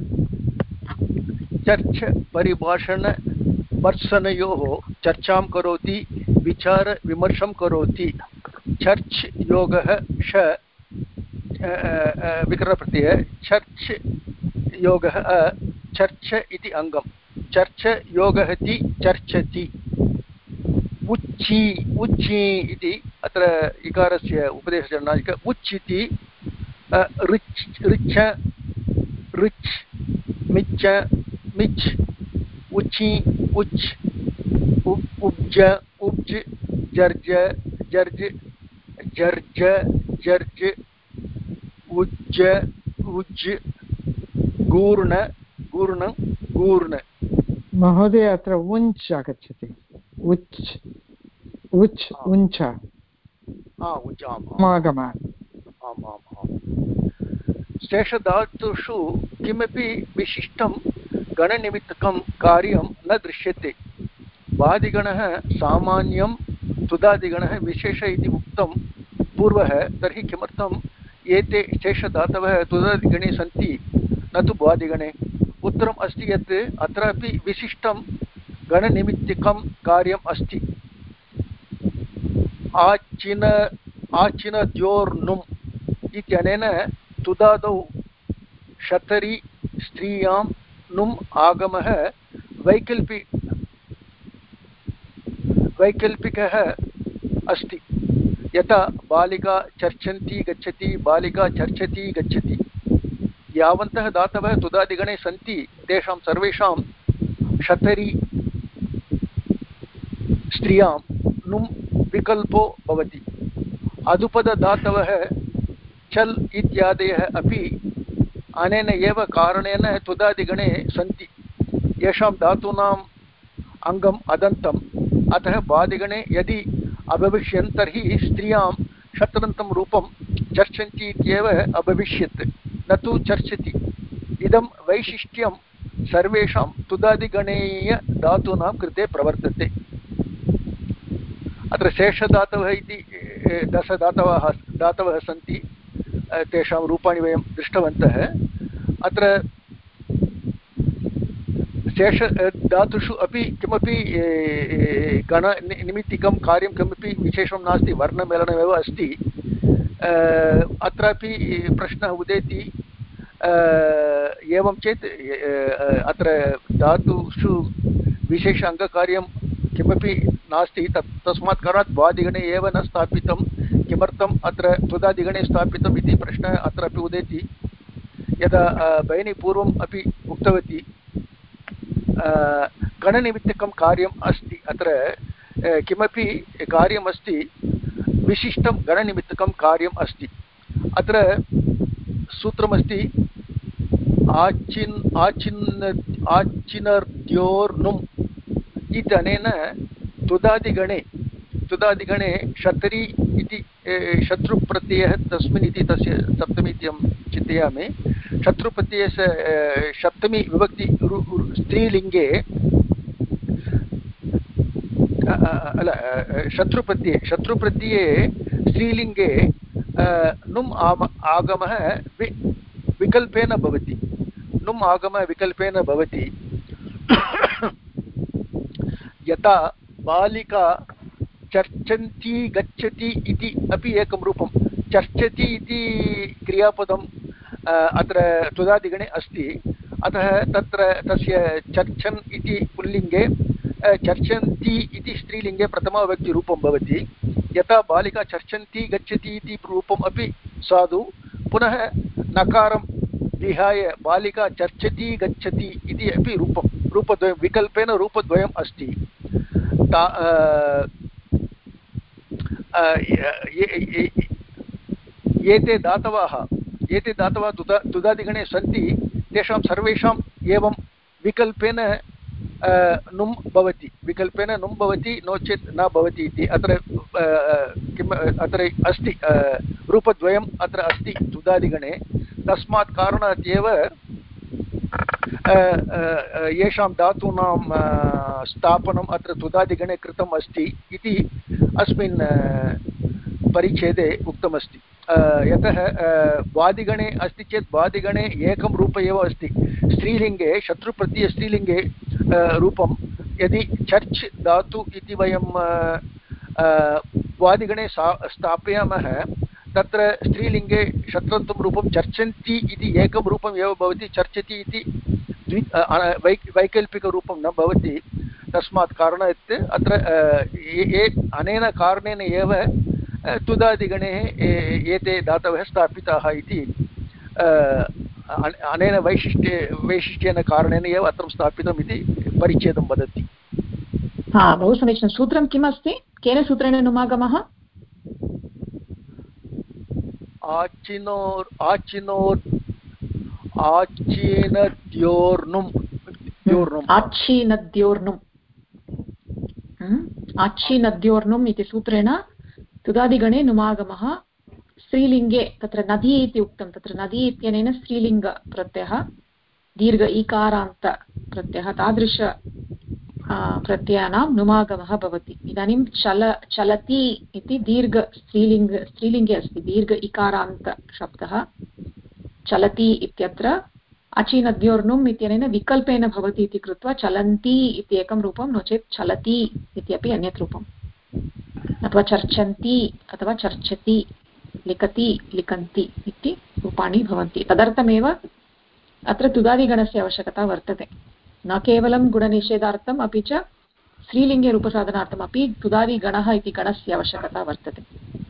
चर्च परिभाषण भर्त्सनयोः चर्चां करोति, विचार विमर्शं करोति। चर्च योगः श विकरणप्रत्ययः, चर्च योगः चर्च इति अङ्गं, चर्च योगः ति चर्चति। उच्ची उच्ची इति अत्र इकारस्य उपदेशजनादिक उच् इति ऋच् ऋच्छ ऋच् मिच्च मिच् उच्ची उच् उब्ज उब्ज जर्ज जर्ज जर्ज जर्ज उज्ज उज्ज गूर्ण गूर्ण गूर्ण। महोदय अत्र उञ्च आगच्छति, उच् उच् उञ्च समागमात्। आम् आम् आम्। शेषधातुषु किमपि विशिष्टं गणनिमित्तकं कार्यं न दृश्यते। वादिगणः सामान्यं, तुदादिगणः विशेष इति उक्तं पूर्वः। तर्हि किमर्थम् एते शेषधातवः तुदादिगणे सन्ति न तु वादिगणे? उत्तरम् अस्ति यत् अत्रापि विशिष्टं गणनिमित्तिकं कार्यम् अस्ति। आचिनद्योर्नुम् इत्यनेन तुदादौ शतरि स्त्रियां नुम् आगमः वैकल्पिकः अस्ति। यथा बालिका चर्चन्ति गच्छति, बालिका चर्चति गच्छति। यावन्तः धातवः तुदादिगणे सन्ति तेषां सर्वेषां शतरि स्त्रियां नुम् विकल्पो भवति। अदुपदधातवः चल् इत्यादयः अपि अनेन एव कारणेन तुदादिगणे सन्ति। येषां धातूनाम् अङ्गम् अदन्तम्, अतः वादिगणे यदि अभविष्यन् तर्हि स्त्रियां शत्रन्तं रूपं चर्चन्ति इत्येव अभविष्यत्, न तु चर्चति। इदं वैशिष्ट्यं सर्वेषां तुदादिगणीयधातूनां कृते प्रवर्तते। अत्र शेषधातवः इति दशधातवः सन्ति, तेषां रूपाणि वयं दृष्टवन्तः। अत्र शेषधातुषु अपि किमपि गणनिमित्तिकं कार्यं किमपि विशेषं नास्ति, वर्णमेलनमेव अस्ति। अत्रापि प्रश्नः उदेति, एवं चेत् अत्र धातुषु विशेष अङ्गकार्यं किमपि नास्ति, तस्मात् कारणात् वादिगणे एव न स्थापितं, किमर्थम् अत्र तुदादिगणे स्थापितम् इति प्रश्नः अत्रापि उदेति। यदा भगिनी पूर्वम् अपि उक्तवती, गणनिमित्तकं कार्यम् अस्ति, अत्र किमपि कार्यमस्ति, विशिष्टं गणनिमित्तकं कार्यम् अस्ति। अत्र सूत्रमस्ति आचिनर्द्योर्नुम् इत्यनेन तुदादिगणे शतरी इति शत्रुप्रत्ययः तस्मिन् इति तस्य सप्तमी इति अहं चिन्तयामि। शत्रुप्रत्ययस्य सप्तमी विभक्ति स्त्रीलिङ्गे शत्रुप्रत्यये स्त्रीलिङ्गे नुम् आगमः विकल्पेन भवति। नुम् आगमः विकल्पेन भवति। यथा बालिका चर्चन्ती गच्छति इति अपि एकं रूपं। चर्चति इति क्रियापदम् अत्र तुदादिगणे अस्ति, अतः तत्र तस्य चर्चन् इति पुल्लिङ्गे चर्चन्ती इति स्त्रीलिङ्गे प्रथमाविभक्तिरूपं भवति। यथा बालिका चर्चन्ती गच्छति इति रूपम् अपि साधु। पुनः नकारं विहाय बालिका चर्चति गच्छति इति अपि रूपद्वयं विकल्पेन रूपद्वयम् अस्ति। एते धातवः तुदादिगणे सन्ति, तेषां सर्वेषाम् एवं विकल्पेन नुम् भवति, नो चेत् न भवति इति अत्र किम् अत्र अस्ति, रूपद्वयम् अत्र अस्ति तुदादिगणे। तस्मात् कारणात् एव येषां धातूनां स्थापनम् अत्र तुदादिगणे कृतम् अस्ति इति अस्मिन् परिच्छेदे उक्तमस्ति। यतः वादिगणे अस्ति चेत् वादिगणे एकं रूप एव अस्ति। स्त्रीलिङ्गे शत्रुप्रत्ययस्त्रीलिङ्गे रूपं यदि चर्च् धातु इति वयं वादिगणे स्थापयामः, तत्र स्त्रीलिङ्गे शत्रत्वं रूपं चर्चन्ति इति एकं रूपम् एव भवति। चर्चति इति वैकल्पिकरूपं न भवति। तस्मात् कारणात् अत्र अनेन कारणेन एव तुदादिगणे एते धातवः स्थापिताः इति अनेन वैशिष्ट्येन कारणेन एव अत्र स्थापितम् इति परिच्छेदं वदति। बहु समीचीनं। सूत्रं किम् अस्ति? केन सूत्रेण नुमागमः? आच्छीनद्योर्नुम् इति सूत्रेण तुदादिगणे नुमागमः। स्त्रीलिङ्गे तत्र नदी इति उक्तं, तत्र नदी इत्यनेन स्त्रीलिङ्गप्रत्ययः दीर्घ ईकारान्त प्रत्ययः, तादृश प्रत्ययानां नुमागमः भवति। इदानीं चलति इति दीर्घ स्त्रीलिङ्गे अस्ति, दीर्घ इकारान्त शब्दः चलति इत्यत्र अचिनद्योर्नुम् इत्यनेन विकल्पेन भवति इति कृत्वा चलन्ति इति एकं रूपं, नो चेत् चलति इत्यपि अन्यत् रूपम्, अथवा चर्चन्ति अथवा चर्चति, लिखति लिखन्ति इति रूपाणि भवन्ति। तदर्थमेव अत्र तुदादिगणस्य आवश्यकता वर्तते। न केवलं गुणनिषेधार्थम् अपि च स्त्रीलिङ्गे रूपसाधनार्थमपि तुदादिगणः इति गणस्य आवश्यकता वर्तते।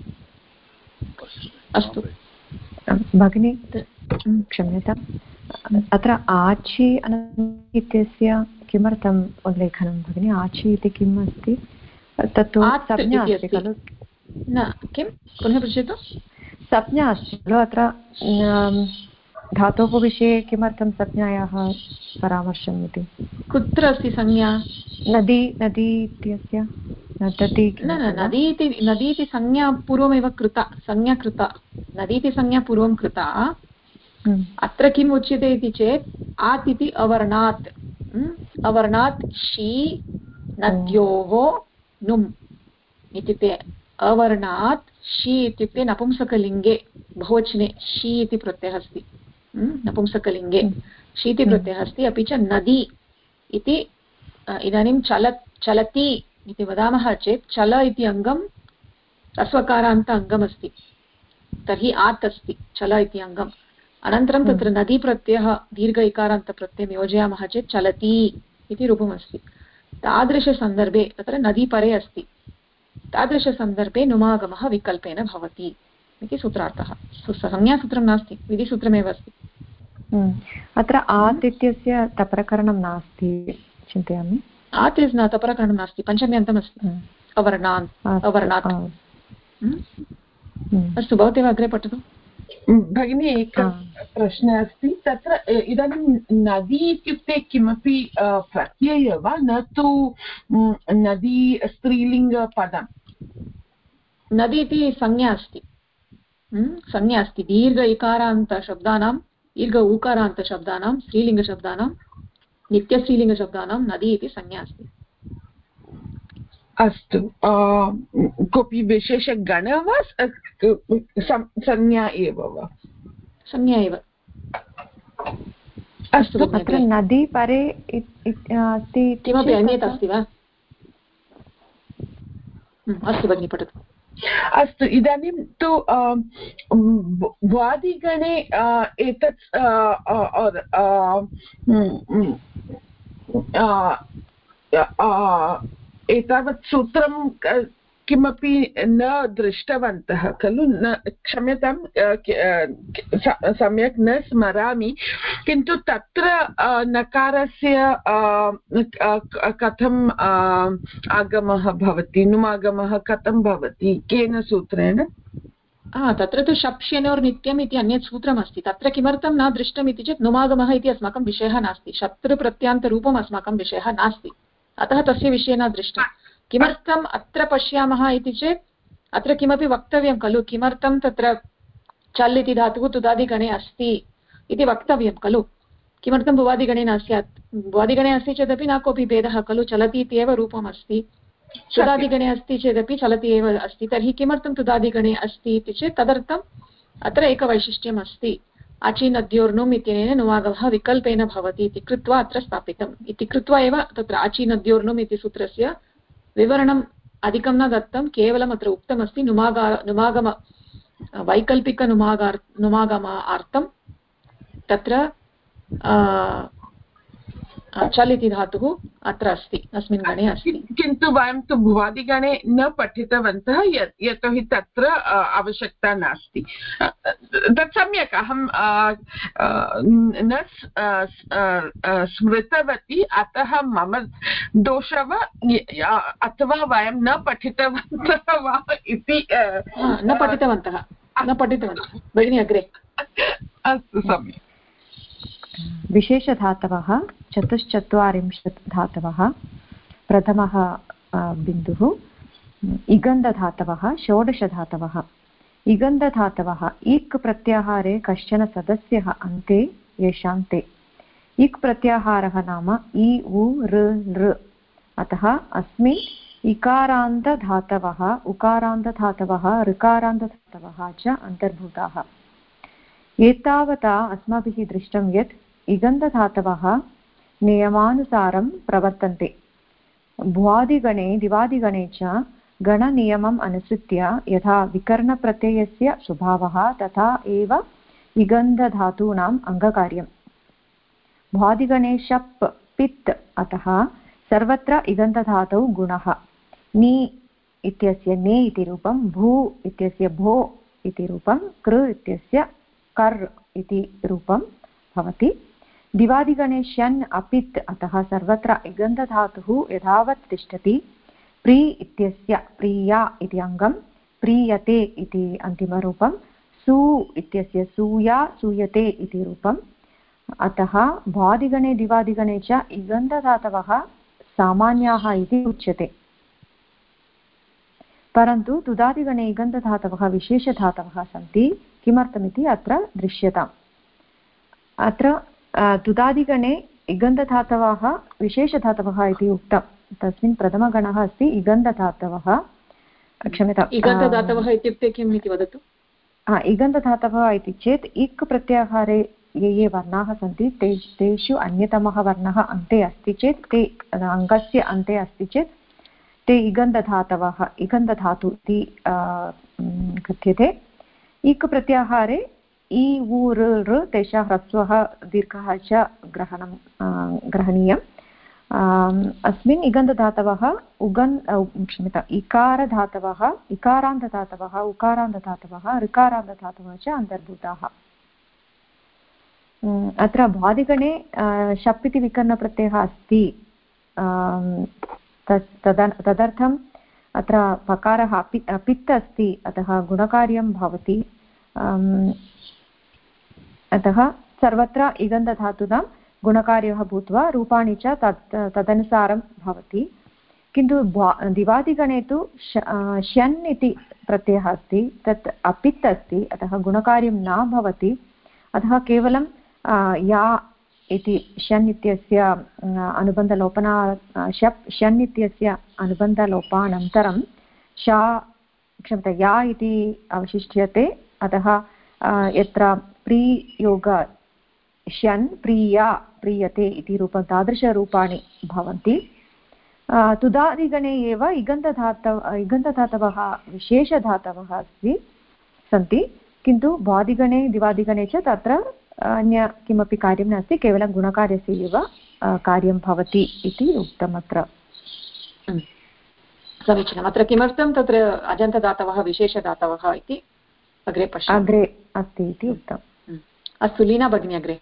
अस्तु भगिनी, क्षम्यताम्, अत्र आचि इत्यस्य किमर्थम् उल्लेखनं भगिनी? आचि इति किम् अस्ति? तत्तु संज्ञा अस्ति खलु? न, किं पुनः पृच्छतु। संज्ञा अस्ति खलु अत्र? धातोः विषये किमर्थं संज्ञायाः परामर्शम् इति? कुत्र अस्ति संज्ञा? नदी इत्यस्य नदी इति संज्ञा पूर्वमेव कृता, संज्ञा कृता, नदी इति संज्ञा पूर्वं कृता। अत्र किम् उच्यते इति चेत् आत् इति अवर्णात्, अवर्णात् शी नद्योः नुम् इत्युक्ते अवर्णात् शी इत्युक्ते नपुंसकलिङ्गे बहुवचने शी इति प्रत्ययः अस्ति, नपुंसकलिङ्गे शी इति प्रत्ययः अस्ति। अपि च नदी इति इदानीं चलति इति वदामः चेत् चल इति अङ्गं ह्रस्वकारान्त अङ्गमस्ति, तर्हि आत् अस्ति चल इति अङ्गम्। अनन्तरं तत्र नदी प्रत्ययः दीर्घ इकारान्तप्रत्ययं योजयामः चेत् चलति इति रूपमस्ति। तादृशसन्दर्भे तत्र नदी परे अस्ति, तादृशसन्दर्भे नुमागमः विकल्पेन भवति इति सूत्रार्थः। संज्ञासूत्रं नास्ति, विधिसूत्रमेव अस्ति। अत्र आत् इत्यस्य तप्रकरणं नास्ति चिन्तयामि। आत् न तप्रकरणं नास्ति, पञ्चमी अन्तमस्ति, अवर्णात्। अस्तु, भवती अग्रे पठतु। भगिनी एकः प्रश्नः अस्ति तत्र इदानीं नदी इत्युक्ते किमपि प्रत्ययः वा न तु नदी स्त्रीलिङ्गपदं? नदी इति संज्ञा अस्ति, संज्ञा अस्ति। दीर्घ इकारान्तशब्दानां दीर्घ ऊकारान्तशब्दानां स्त्रीलिङ्गशब्दानां नित्यस्त्रीलिङ्गशब्दानां नदी इति संज्ञा अस्ति। अस्तु, कोऽपि विशेषगणः वा संज्ञा एव वा? संज्ञा एव। अस्तु, अत्र नदी परे अस्ति, किमपि अन्यत् अस्ति वा? अस्तु भगिनि, पठतु। अस्तु, इदानीं तु भ्वादिगणे एतत् एतावत् सूत्रं किमपि न दृष्टवन्तः खलु? न, क्षम्यतां, सम्यक् न स्मरामि, किन्तु तत्र नकारस्य कथम् आगमः भवति, नुमागमः कथं भवति, केन सूत्रेण? तत्र तु शप्ष्यनोर् नित्यम् इति अन्यत् सूत्रमस्ति। तत्र किमर्थं न दृष्टम् इति चेत् नुमागमः इति अस्माकं विषयः नास्ति, शत्रुप्रत्यान्तरूपम् अस्माकं विषयः नास्ति, अतः तस्य विषये न दृष्टं। किमर्थम् अत्र पश्यामः इति चेत् अत्र किमपि वक्तव्यं खलु, किमर्थं तत्र चल् इति धातुः तुदादिगणे अस्ति इति वक्तव्यं खलु, किमर्थं भुवादिगणे न स्यात्? भुवादिगणे अस्ति चेदपि न कोऽपि भेदः खलु, चलति इत्येव रूपम् अस्ति। तुदादिगणे अस्ति चेदपि चलति एव अस्ति, तर्हि किमर्थं तुदादिगणे अस्ति इति चेत् तदर्थम् अत्र एकवैशिष्ट्यम् अस्ति। आचीनद्योर्नुम् इत्यनेन नुमागमः विकल्पेन भवति इति कृत्वा अत्र स्थापितम् इति कृत्वा एव तत्र आचीनद्योर्नुम् इति सूत्रस्य विवरणम् अधिकं न दत्तं, केवलम् अत्र उक्तमस्ति नुमागम वैकल्पिकनुमागमार्थं तत्र चल् इति धातुः अत्र अस्ति, अस्मिन् गणे अस्ति। किन्तु वयं तु भुवादिगणे न पठितवन्तः, यतोहि तत्र आवश्यकता नास्ति। तत् सम्यक्, अहं न स्मृतवती, अतः मम दोषः वा अथवा वयं न पठितवन्तः वा इति। न पठितवन्तः भगिनी, अग्रे। अस्तु, सम्यक्। विशेषधातवः 44 धातवः। प्रथमः बिन्दुः इगन्धधातवः 16 धातवः। इगन्धधातवः इक् प्रत्याहारे कश्चन सदस्यः अन्ते येषान्ते। इक् प्रत्याहारः नाम इ उ ऋ लृ, अतः अस्मिन् इकारान्तधातवः उकारान्तधातवः ऋकारान्तधातवः च अन्तर्भूताः। एतावता अस्माभिः दृष्टं यत् इगन्धधातवः नियमानुसारं प्रवर्तन्ते। भ्वादिगणे दिवादिगणे च गणनियमम् अनुसृत्य यथा विकरणप्रत्ययस्य स्वभावः तथा एव इगन्धधातूनाम् अङ्गकार्यम्। भ्वादिगणे शप् पित्, अतः सर्वत्र इगन्धधातौ गुणः। नि इत्यस्य ने इति रूपं, भू इत्यस्य भो इति रूपं, कृ इत्यस्य कर् इति रूपं भवति। दिवादिगणे शन् अपित्, अतः सर्वत्र इगन्धधातुः यथावत् तिष्ठति। प्री इत्यस्य प्रिया इति अङ्गं, प्रीयते इति अन्तिमरूपं। सू इत्यस्य सूया सूयते इति रूपम्, अतः भ्वादिगणे दिवादिगणे च इगन्धधातवः सामान्याः इति उच्यते। परन्तु तुदादिगणे इगन्धधातवः विशेषधातवः सन्ति। किमर्थमिति अत्र दृश्यताम्। अत्र तुदादिगणे इगन्धधातवः विशेषधातवः इति उक्तं, तस्मिन् प्रथमगणः अस्ति इगन्धधातवः। क्षम्यताम्, इगन्धधातवः इत्युक्ते किम् इति वदतु। इगन्धधातवः इति चेत् इक् प्रत्याहारे ये वर्णाः सन्ति तेषु अन्यतमः वर्णः अन्ते अस्ति चेत्, ते अङ्गस्य अन्ते अस्ति चेत् ते इगन्धधातवः, इगन्धधातु इति कथ्यते। इक् प्रत्याहारे इ उ ऋ ऋ तेषां ह्रस्वः दीर्घः च ग्रहणीयम्। अस्मिन् इगन्धधातवः इकारधातवः इकारान्तधातवः उकारान्तधातवः ऋकारान्तधातवः च अन्तर्भूताः। अत्र भ्वादिगणे शप् इति विकरणप्रत्ययः अस्ति, तदर्थम् अत्र पकारः अपित् अस्ति, अतः गुणकार्यं भवति। अतः सर्वत्र इगन्धधातूनां गुणकार्यः भूत्वा रूपाणि च तदनुसारं भवति। किन्तु दिवादिगणे तु शन् इति प्रत्ययः अस्ति, तत् अपित् अस्ति, अतः गुणकार्यं न भवति। अतः केवलं या इति शन् इत्यस्य अनुबन्धलोपना शन् इत्यस्य अनुबन्धलोपानन्तरं या इति अवशिष्यते। अतः यत्र प्रीयोग शन् प्रिया प्रीयते इति रूपं तादृशरूपाणि भवन्ति। तुदादिगणे एव इगन्धधातवः विशेषधातवः सन्ति, किन्तु भ्वादिगणे दिवादिगणे च तत्र अन्य किमपि कार्यं नास्ति, केवलं गुणकार्यस्य एव कार्यं भवति इति उक्तम् अत्र। समीचीनम्। अत्र किमर्थं तत्र अजन्तदातवः विशेषदातवः इति अग्रे पश्यामः। अग्रे अस्ति इति उक्तम्। अस्तु लीना भगिनी अग्रे।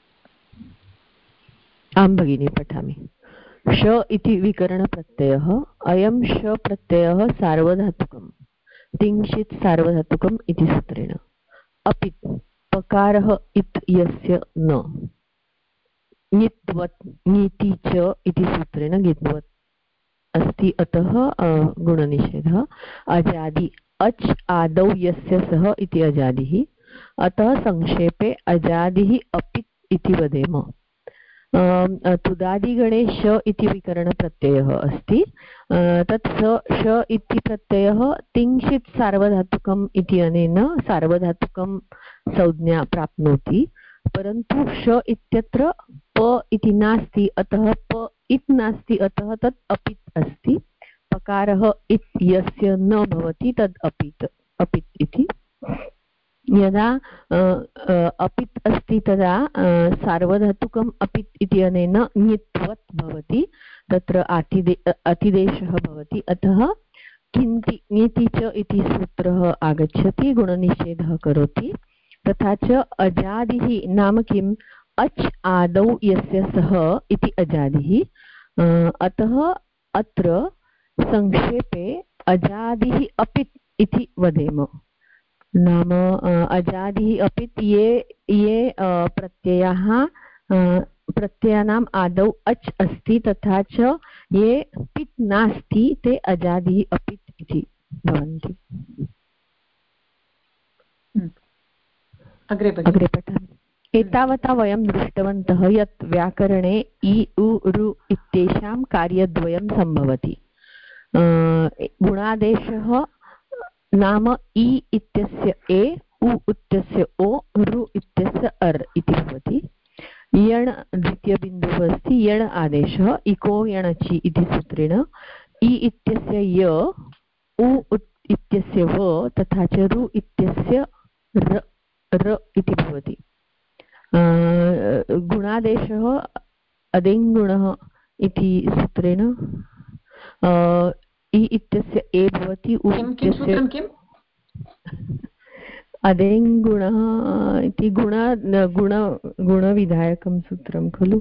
आं भगिनी पठामि। श इति विकरणप्रत्ययः। अयं श प्रत्ययः सार्वधातुकं तिंशित् सार्वधातुकम् इति सूत्रेण। अपित् पकारः इत् यस्य न ङित्वत् ङिति च इति सूत्रेण ङित्वत् अस्ति, अतः गुणनिषेधः। अजादि अच् आदौ यस्य सः इति अजादिः, अतः संक्षेपे अजादिः अपित् इति वदेम। तुदादिगणे श इति विकरणप्रत्ययः अस्ति, तत् श इति प्रत्ययः तिंशित् सार्वधातुकम् इति अनेन सार्वधातुकं संज्ञा प्राप्नोति, परन्तु श इत्यत्र प इति नास्ति, अतः प इत् नास्ति, अतः तत् अपित् अस्ति। पकारः इत् यस्य न भवति तद् अपित् इति। यदा अपित् अस्ति तदा सार्वधातुकम् अपित् इति अनेन ङित्वत् भवति, तत्र अतिदेशः भवति, अतः किन्ति ङिति च इति सूत्रः आगच्छति, गुणनिषेधः करोति। तथा च अजादिः नाम किम्? अच् आदौ यस्य सः इति अजादिः, अतः अत्र संक्षेपे अजादिः अपित् इति वदेम। नाम अजादिः अपित् ये प्रत्ययानाम् आदौ अच् अस्ति तथा च ये पित् नास्ति ते अजादिः अपित् इति भवन्ति। अग्रे पठामि। एतावता वयं दृष्टवन्तः यत् व्याकरणे इ उ ऋ इत्येषां कार्यद्वयं सम्भवति। गुणादेशः नाम इ इत्यस्य ए, उ इत्यस्य ओ, ऋ इत्यस्य अर् इति भवति। यण् द्वितीयबिन्दुः अस्ति, यण् आदेशः इको यणचि इति सूत्रेण इ इत्यस्य य, उ इत्यस्य व तथा च ऋ इत्यस्य र इति भवति। गुणादेशः अदेङ्गुणः इति सूत्रेण इ इत्यस्य ए भवति, उ इत्यस्य अदेङ्गुणः इति गुणविधायकं सूत्रं खलु,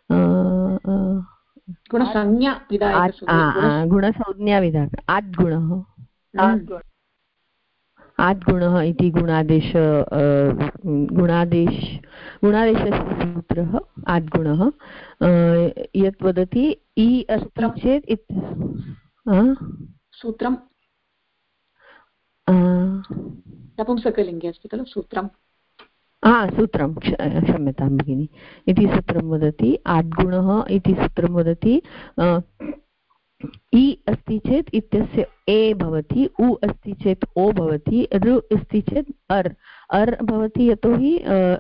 गुणसंज्ञाविधायक आद्गुणः इति गुणादेशस्य सूत्रः आद्गुणः। यत् वदति इ अस्ति चेत् सूत्रं नपुंसकलिङ्गे अस्ति खलु सूत्रं। सूत्रं क्षम्यतां भगिनि इति सूत्रं वदति। आद्गुणः इति सूत्रं वदति। इ अस्ति चेत् इत्यस्य ए भवति, उ अस्ति चेत् ओ भवति, ऋ अस्ति चेत् अर् भवति, यतोहि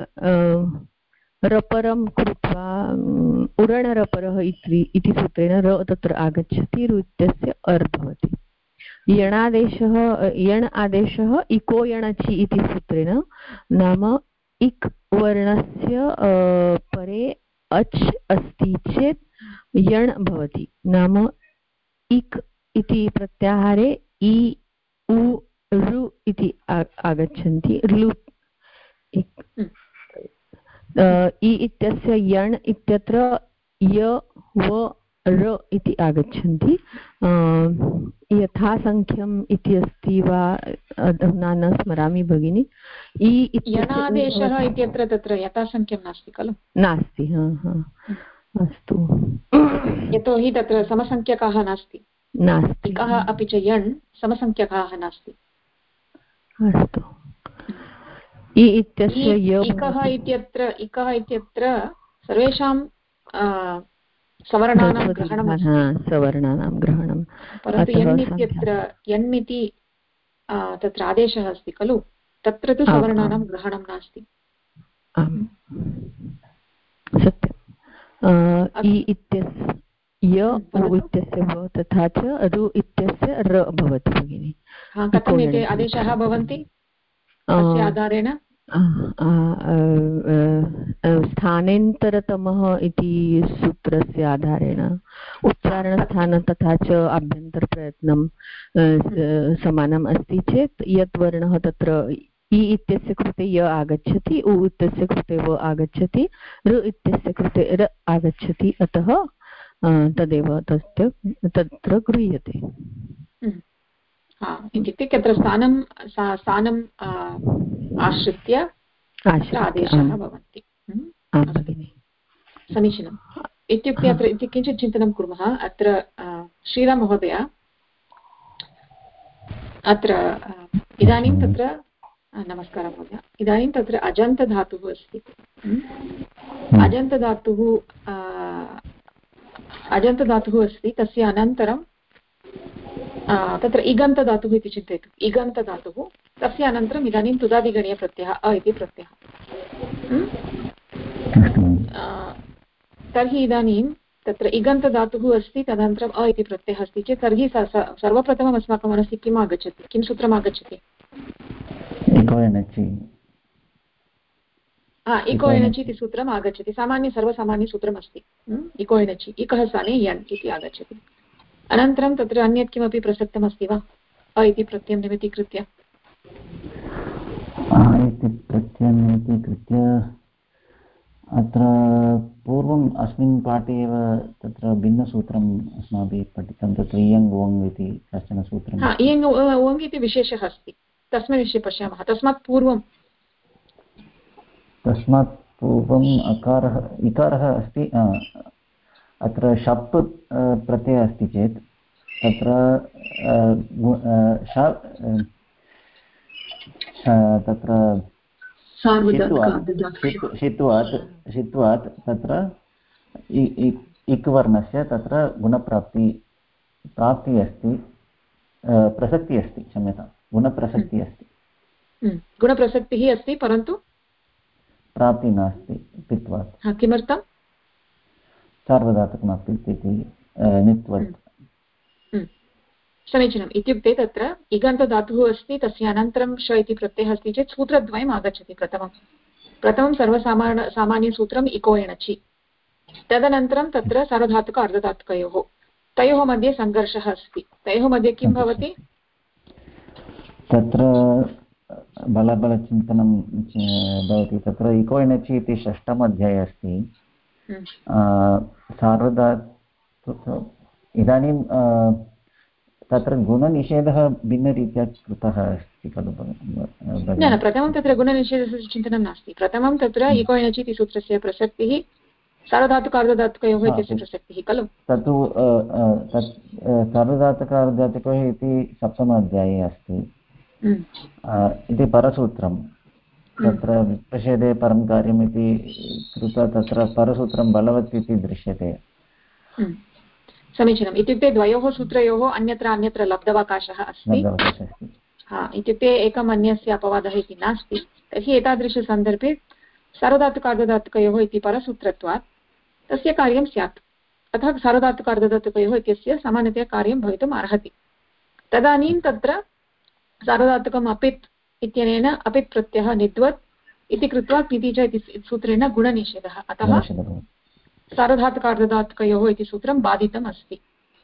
रपरं कृत्वा उरणरपरः इति सूत्रेण र तत्र आगच्छति, ऋ इत्यस्य अर् भवति। यण् आदेशः इको यणचि इति सूत्रेण, नाम इक् वर्णस्य परे अच् अस्ति चेत् यण् भवति, नाम इक् इति प्रत्याहारे इ उ ऋ इति आगच्छन्ति। इ इत्यस्य यण् इत्यत्र य व र इति आगच्छन्ति। यथासङ्ख्यम् इति अस्ति वा अधुना न स्मरामि भगिनि। यणादेशः इत्यत्र तत्र यथासङ्ख्यं नास्ति खलु? नास्ति, अस्तु। यतोहि तत्र समसङ्ख्यकाः नास्ति, इकः अपि च यण् समसङ्ख्यकाः नास्ति। अस्तु। इकः इत्यत्र सर्वेषां सवर्णानां ग्रहणं, परन्तु यण् इति तत्र आदेशः अस्ति खलु, तत्र तु सवर्णानां ग्रहणं नास्ति। सत्यम्। इ इत्यस्य य उ इत्यस्य व तथा च रु इत्यस्य र भवति भगिनि। कथम् एते आदेशाः भवन्ति अस्य आधारेण? स्थानेन्तरतमः इति सूत्रस्य आधारेण उच्चारणस्थानं तथा च आभ्यन्तरप्रयत्नं समानम् अस्ति चेत् यत् वर्णः तत्र इ इत्यस्य कृते य आगच्छति, उ इत्यस्य कृते व आगच्छति, ऋ इत्यस्य कृते र आगच्छति, अतः तदेव तत्र गृह्यते। इत्युक्ते तत्र स्थानम् आश्रित्य आदेशाः भवन्ति। समीचीनम्। इत्युक्ते अत्र किञ्चित् चिन्तनं कुर्मः। अत्र श्रीराम महोदय अत्र इदानीं तत्र नमस्कारः महोदय, इदानीं तत्र अजन्तधातुः अस्ति। अजन्तधातुः अस्ति, तस्य अनन्तरं तत्र इगन्तधातुः इति चिन्तयतु। इगन्तधातुः, तस्य अनन्तरम् इदानीं तुदादिगणीयप्रत्ययः अ इति प्रत्ययः। तर्हि इदानीं तत्र इगन्तधातुः अस्ति, तदनन्तरम् अ इति प्रत्ययः अस्ति चेत् तर्हि सर्वप्रथमम् अस्माकं मनसि किम् आगच्छति, किं सूत्रम् आगच्छति? इको एनचि इति सूत्रम् आगच्छति। सर्वसामान्यसूत्रम् अस्ति। इको एनचि, इकः स्थाने यण् इति आगच्छति। अनन्तरं तत्र अन्यत् किमपि प्रसक्तमस्ति वा? अ इति प्रत्ययं निमित्तीकृत्य अत्र पूर्वम् अस्मिन् पाठे एव तत्र भिन्नसूत्रम् अस्माभिः पठितं, तत्र इयङ् ओङ् इति कश्चन सूत्रम्। इयङ् ओङ् इति विशेषः अस्ति, तस्मिन् विषये पश्यामः। तस्मात् पूर्वम् इकारः अस्ति। अत्र शप् प्रत्ययः अस्ति चेत् तत्र षित्वात् तत्र इक् वर्णस्य तत्र प्राप्तिः अस्ति, प्रसक्तिः अस्ति, क्षम्यतां, गुणप्रसक्तिः अस्ति। गुणप्रसक्तिः अस्ति, परन्तु प्राप्तिः नास्ति पित्वात्। किमर्थं? सार्वधातुकमपि इति नित्वत्। समीचीनम्। इत्युक्ते तत्र इगन्तधातुः अस्ति, तस्य अनन्तरं श इति प्रत्ययः अस्ति चेत् सूत्रद्वयम् आगच्छति। प्रथमं सामान्यसूत्रम् इको एणचि, तदनन्तरं तत्र सार्वधातुक अर्धधातुकयोः, तयोः मध्ये सङ्घर्षः अस्ति। तयोः मध्ये किं भवति? तत्र बलचिन्तनं भवति। तत्र इको एणचि इति 6म् अध्याये अस्ति। इदानीं तत्र गुणनिषेधः भिन्नरीत्या कृतः अस्ति खलु? न, प्रथमं तत्र गुणनिषेधस्य चिन्तनं नास्ति। प्रथमं तत्र इको एणचि इति सूत्रस्य प्रसक्तिः सार्वधातुक अर्धधातुकयोः इत्यस्य प्रसक्तिः खलु? तत्तु सार्वधातुक अर्धधातुकयोः इति 7म् अध्याये अस्ति। इति परसूत्रं। तत्र विप्रषेधे परं कार्यम् इति कृत्वा तत्र परसूत्रं बलवत् इति दृश्यते। समीचीनम्। इत्युक्ते द्वयोः सूत्रयोः अन्यत्र लब्धवकाशः अस्ति। इत्युक्ते एकम् अन्यस्य अपवादः इति नास्ति। तर्हि एतादृशसन्दर्भे सार्वधातुकार्धधातुकयोः इति परसूत्रत्वात् तस्य कार्यं स्यात्। अतः सार्वधातुकार्धधातुकयोः इत्यस्य सामान्यतया कार्यं भवितुम् अर्हति। तदानीं तत्र सार्वधातुकम् अपित् इत्यनेन अपित् प्रत्ययः निद्वत् इति कृत्वा पिति च इति सूत्रेण गुणनिषेधः। अतः सार्वधातुकार्धधातुकयोः इति सूत्रं बाधितम् अस्ति।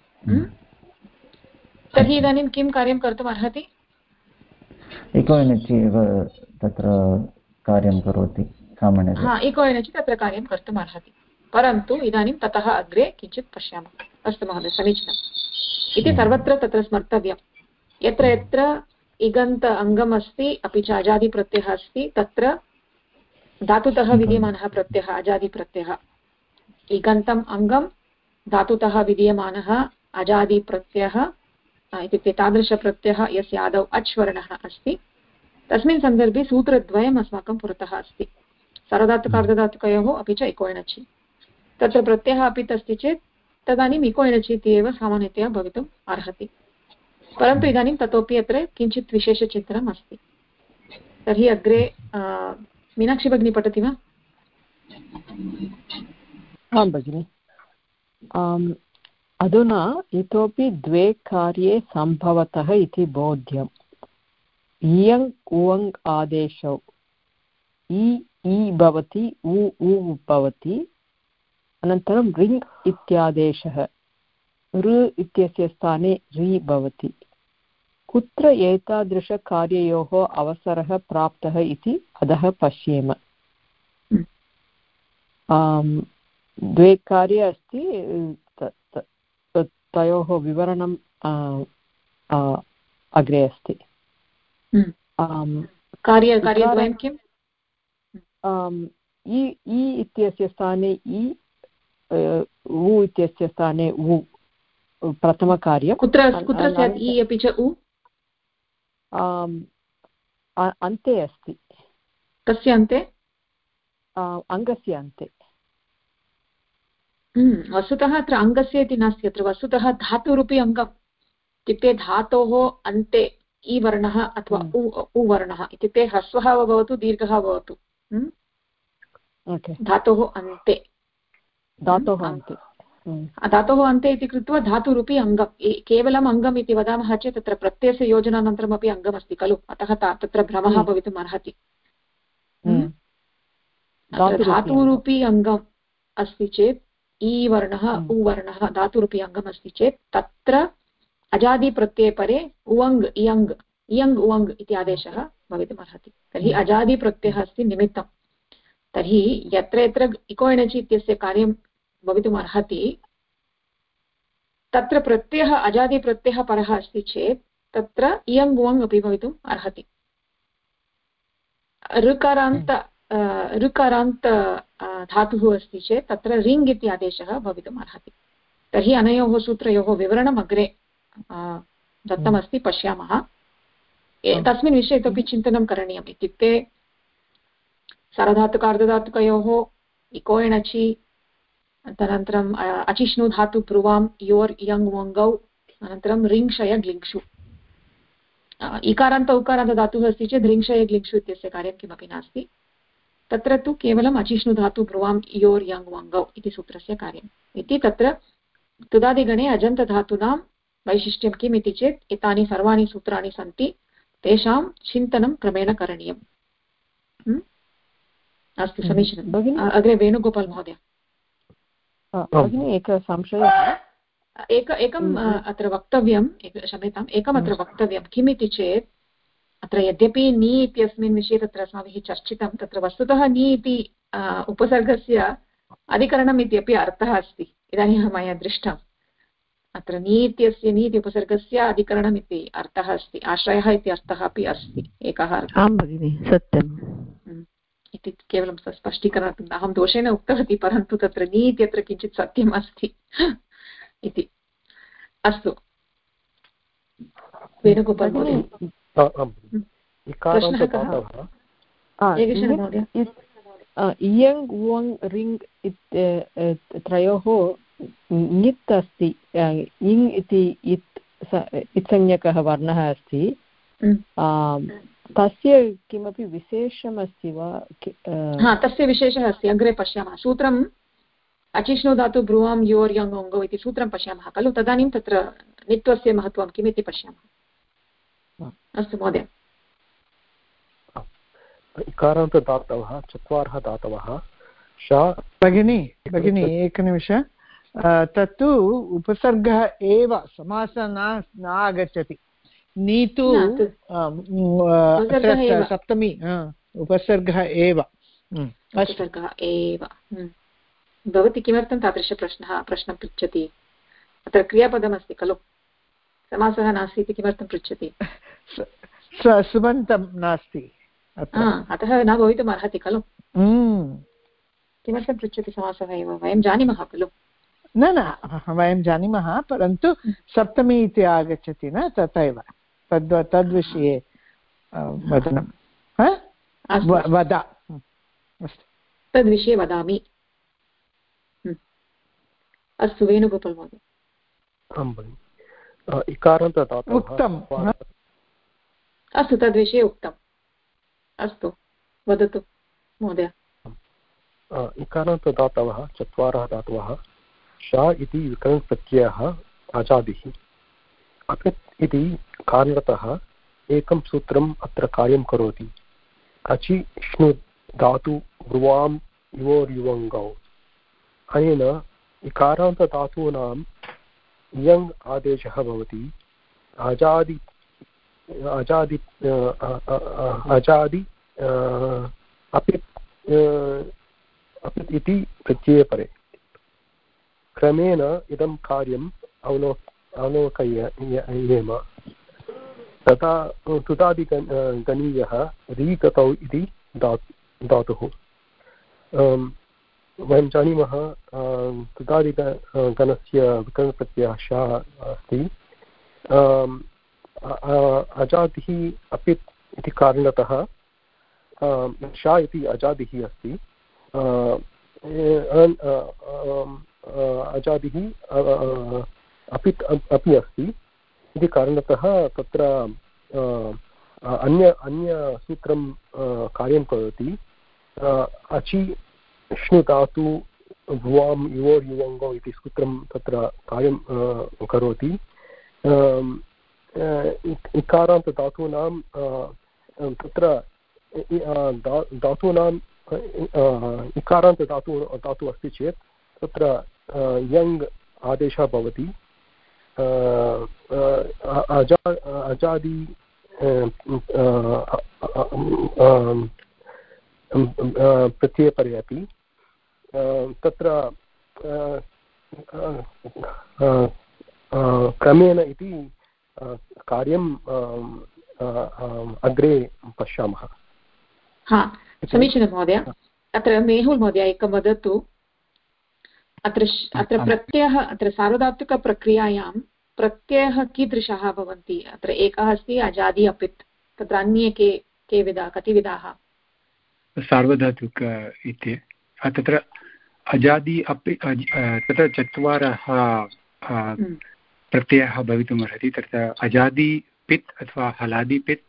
तर्हि इदानीं किं कार्यं कर्तुम् अर्हति? इको एणचि एव तत्र कार्यं करोति सामान्यतया। इको एणचि तत्र कार्यं कर्तुम् अर्हति, परन्तु इदानीं ततः अग्रे किञ्चित् पश्यामः। अस्तु महोदय, समीचीनम्। इति सर्वत्र तत्र स्मर्तव्यं। यत्र यत्र इगन्त अङ्गम् अस्ति अपि च अजादिप्रत्ययः अस्ति तत्र धातुतः विद्यमानः प्रत्ययः अजादिप्रत्ययः इगन्तम् अङ्गं धातुतः विद्यमानः अजादिप्रत्ययः इत्युक्ते तादृशप्रत्ययः यस्य आदौ अच् वर्णः अस्ति तस्मिन् सन्दर्भे सूत्रद्वयम् अस्माकं पुरतः अस्ति सार्वधातुकार्धधातुकयोः अपि च इको एणचि तत्र प्रत्ययः अपि अस्ति चेत् तदानीम् इको एणचि इति एव सामान्यतया भवितुम् अर्हति परन्तु इदानीं ततोपि अत्र किञ्चित् विशेषचिन्तनम् अस्ति तर्हि अग्रे मीनाक्षी भगिनी पठति वा? आं भगिनि अधुना इतोपि द्वे कार्ये सम्भवतः इति बोध्यम् इयङ् उवङ् आदेशौ इ भवति उ भवति अनन्तरं रिङ् इत्यादेशः ऋ इत्यस्य स्थाने रि भवति कुत्र एतादृशकार्ययोः अवसरः प्राप्तः इति अधः पश्येम द्वे कार्ये अस्ति तयोः विवरणं अग्रे अस्ति कार्यद्वयं किम् इ इत्यस्य स्थाने इ उ इत्यस्य स्थाने उ प्रथमकार्यं कुत्र स्यात् इ अपि च उ अन्ते अस्ति कस्य अन्ते अङ्गस्य अन्ते वस्तुतः अत्र अङ्गस्य इति नास्ति अत्र वस्तुतः धातुरूपी अङ्गम् इत्युक्ते धातोः अन्ते इ वर्णः अथवा उ वर्णः इत्युक्ते ह्रस्वः वा भवतु दीर्घः भवतु धातोः अन्ते धातोः अन्ते इति कृत्वा धातुरूपी अङ्गम् केवलम् अङ्गम् इति वदामः चेत् तत्र प्रत्ययस्य योजनानन्तरमपि अङ्गमस्ति खलु अतः तत्र भ्रमः भवितुम् अर्हति धातुरूपी अङ्गम् अस्ति चेत् इ वर्णः उ वर्णः धातुरूपी अङ्गम् अस्ति चेत् तत्र अजादिप्रत्यये परे उवङ् इयङ् उवङ् इति आदेशः भवितुम् अर्हति तर्हि अजादिप्रत्ययः अस्ति निमित्तं तर्हि यत्र यत्र इको एणचि इत्यस्य कार्यं भवितुम् अर्हति तत्र प्रत्ययः अजादिप्रत्ययः परः अस्ति चेत् तत्र इयङ् उवङ् अपि भवितुम् अर्हति ऋकारान्त धातुः अस्ति चेत् तत्र रिङ् इति आदेशः भवितुम् अर्हति तर्हि अनयोः सूत्रयोः विवरणम् अग्रे दत्तमस्ति पश्यामः तस्मिन् विषये इतोपि चिन्तनं करणीयम् इत्युक्ते सार्वधातुकार्धधातुकयोः इको एणचि तदनन्तरम् अचिष्णु धातु ब्रुवां योर् इयङ् वङ्गौ अनन्तरं रिङ्क्षय ग्लिङ्क्षु इकारान्त उकारान्त धातुः अस्ति चेत् रिङ्क्षय ग्लिङ्क्षु इत्यस्य कार्यं किमपि नास्ति तत्र तु केवलम् अचिष्णु धातु ब्रुवां योर् यङ् वङ्गौ इति सूत्रस्य कार्यम् इति तत्र तुदादिगणे अजन्तधातूनां वैशिष्ट्यं किम् इति चेत् एतानि सर्वाणि सूत्राणि सन्ति तेषां चिन्तनं क्रमेण करणीयम् अस्तु समीचीनम् अग्रे वेणुगोपाल् महोदय भगिनी एकः संशयः एकम् अत्र वक्तव्यम् क्षम्यताम् एकम् अत्र वक्तव्यं किम् इति चेत् अत्र यद्यपि नी इत्यस्मिन् विषये तत्र अस्माभिः चर्चितं तत्र वस्तुतः नी इति उपसर्गस्य अधिकरणम् इत्यपि अर्थः अस्ति इदानीं मया दृष्टम् अत्र नी इत्यस्य नी इति उपसर्गस्य अधिकरणम् इति अर्थः अस्ति आश्रयः इति अर्थः अपि अस्ति एकः अर्थः आं भगिनि सत्यम् इति केवलं स्पष्टीकरणार्थम् अहं दोषेण उक्तवती परन्तु तत्र नी इत्यत्र किञ्चित् सत्यम् अस्ति इति अस्तु वेणुगोपाल् प्रश्नः कः इयङ् उवङ् रिङ् त्रयोः ङित् अस्ति इङ् इति इत्संज्ञकः वर्णः अस्ति तस्य किमपि विशेषमस्ति वा तस्य विशेषः अस्ति अग्रे पश्यामः सूत्रम् अचिष्णु धातु ब्रुवां योर् यङ् ओङ्गौ इति सूत्रं पश्यामः खलु तदानीं तत्र नित्वस्य महत्त्वं किमिति पश्यामः अस्तु महोदय इकारान्तदातवः चत्वारः दातवः भगिनी एकनिमिष तत्तु उपसर्गः एव समासः न आगच्छति नीतु सप्तमी उपसर्गः एव उपसर्गः एव भवती किमर्थं तादृशप्रश्नं पृच्छति अत्र क्रियापदमस्ति खलु समासः नास्ति इति किमर्थं पृच्छति सुबन्तं नास्ति अतः न भवितुम् अर्हति खलु किमर्थं पृच्छति समासः एव वयं जानीमः खलु न वयं जानीमः परन्तु सप्तमी इति आगच्छति न तथैव तद्विषये वदनं वद अस्तु तद्विषये वदामि अस्तु वेणुगोपाल् महोदय आं भगिनि इकारान्तदातवः उक्तम् अस्तु तद्विषये उक्तम् अस्तु वदतु महोदय इकारान्तदातवः चत्वारः धातवः श इति विकरणप्रत्ययः अजादिः अपित् इति कारणतः एकं सूत्रम् अत्र कार्यं करोति अचि श्नु धातु ब्रुवां युवोर्युवङ्गौ अनेन इकारान्तधातूनां यङ् आदेशः भवति अजादि अपित् अपित् इति प्रत्ययपरे क्रमेण इदं कार्यम् अवलोकयेम तथा तुदादिगणीयः रीगतौ इति धातुः वयं जानीमः तुदादिगणस्य विकरणप्रत्ययः श अस्ति अजादिः अपित् इति कारणतः श इति अजादिः अस्ति अजादिः अपित् अपि अस्ति इति कारणतः तत्र अन्यसूत्रं कार्यं करोति अचि श्नु धातु भुवां युवोर्युवङ्गौ इति सूत्रं तत्र कार्यं करोति इकारान्तधातूनां तत्र धातूनां इकारान्तधातु अस्ति चेत् तत्र यङ् आदेशः भवति अजादि प्रत्ययपरे अपि तत्र क्रमेण इति कार्यं अग्रे पश्यामः समीचीनं महोदय अत्र मेहुल् महोदय एकं वदतु अत्र प्रत्ययः अत्र सार्वधातुकप्रक्रियायां प्रत्ययः कीदृशः भवन्ति अत्र एकः अस्ति अजादि अपित् तत्र अन्ये कति विधाः सार्वधातुक इति तत्र अजादि अपि तत्र चत्वारः प्रत्ययः भवितुमर्हति तत्र अजादि पित् अथवा हलादि पित्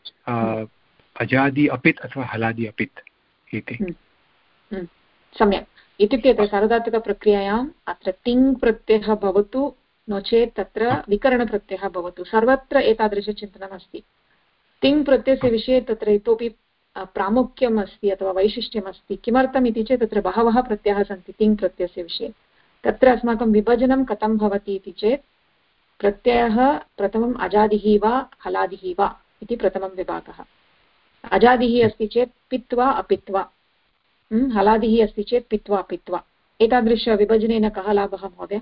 अजादि अपित् अथवा हलादि अपित् इति सम्यक् इत्युक्ते अत्र सार्वधातुकप्रक्रियायाम् अत्र तिङ् प्रत्ययः भवतु नो चेत् तत्र विकरणप्रत्ययः भवतु सर्वत्र एतादृशचिन्तनम् अस्ति तिङ् प्रत्ययस्य विषये तत्र इतोपि प्रामुख्यम् अस्ति अथवा वैशिष्ट्यम् अस्ति किमर्थम् इति चेत् तत्र बहवः प्रत्ययाः सन्ति तिङ् प्रत्ययस्य विषये तत्र अस्माकं विभजनं कथं भवति इति चेत् प्रत्ययः प्रथमम् अजादिः वा हलादिः वा इति प्रथमं विभागः अजादिः अस्ति चेत् पित्वा अपित्वा हलादिः अस्ति चेत् पित्वा अपित्वा एतादृशविभजनेन कः लाभः महोदय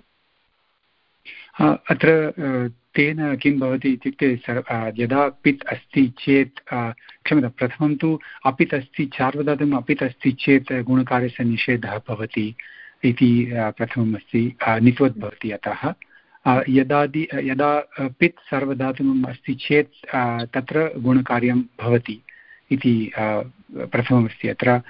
अत्र तेन किं भवति इत्युक्ते यदा पित् अस्ति चेत् क्षम्यतां प्रथमं तु अपित् अस्ति सार्वधातुकम् अपित् अस्ति चेत् गुणकार्यस्य निषेधः भवति इति प्रथमम् अस्ति नित्वत् भवति अतः यदा पित् सार्वधातुकम् अस्ति चेत् तत्र गुणकार्यं भवति इति प्रथममस्ति अत्र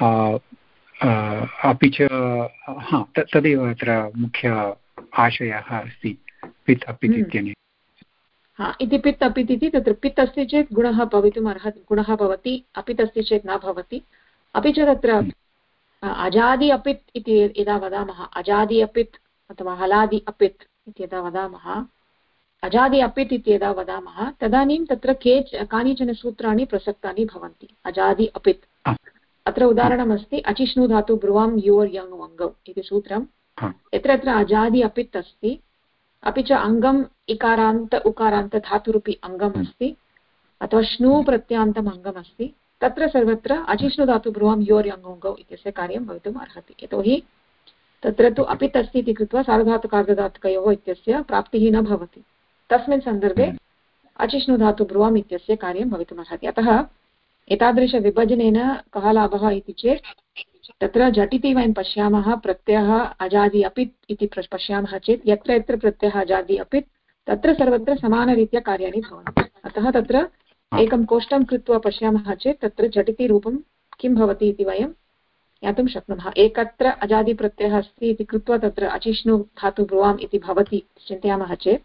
अपि च तदेव अत्र मुख्य आशयः अस्ति पित् अपित् इत्यनेन इति पित् अपित् इति तत्र पित् अस्ति चेत् गुणः भवितुम् अर्हति गुणः भवति अपित् अस्ति चेत् न भवति अपि च तत्र अजादि अपित् इति यदा वदामः अजादि अपित् अथवा हलादि अपित् इति यदा वदामः अजादि अपित् इति यदा वदामः तदानीं तत्र कानिचन सूत्राणि प्रसक्तानि भवन्ति अजादि अपित् अत्र उदाहरणमस्ति अचिष्णु धातु ब्रुवां योर् यङ् वङ्गौ इति सूत्रं यत्र यत्र अजादि अपित् अस्ति अपि च अङ्गम् इकारान्त उकारान्त धातुरूपी अङ्गम् अस्ति अथवा श्नु प्रत्यान्तम् अङ्गम् अस्ति तत्र सर्वत्र अचिष्णु धातु ब्रुवां योर् यङ् वङ्गौ इत्यस्य कार्यं भवितुम् अर्हति यतोहि तत्र तु अपित् अस्ति इति कृत्वा सार्वधातुकार्धधातुकयोः इत्यस्य प्राप्तिः न भवति तस्मिन् सन्दर्भे अचिष्णुधातु ब्रुवाम् इत्यस्य कार्यं भवितुमर्हति। अतः एतादृशविभजनेन कः लाभः इति चेत् तत्र झटिति वयं पश्यामः प्रत्ययः अजादि अपित् इति पश्यामः चेत् यत्र यत्र प्रत्ययः अजादि अपित् तत्र सर्वत्र समानरीत्या कार्याणि भवन्ति। अतः तत्र एकं कोष्टं कृत्वा पश्यामः चेत् तत्र झटिति रूपं किं भवति इति वयं ज्ञातुं शक्नुमः। एकत्र अजादिप्रत्ययः अस्ति इति कृत्वा तत्र अचिष्णु धातु ब्रुवाम् इति भवति चिन्तयामः चेत्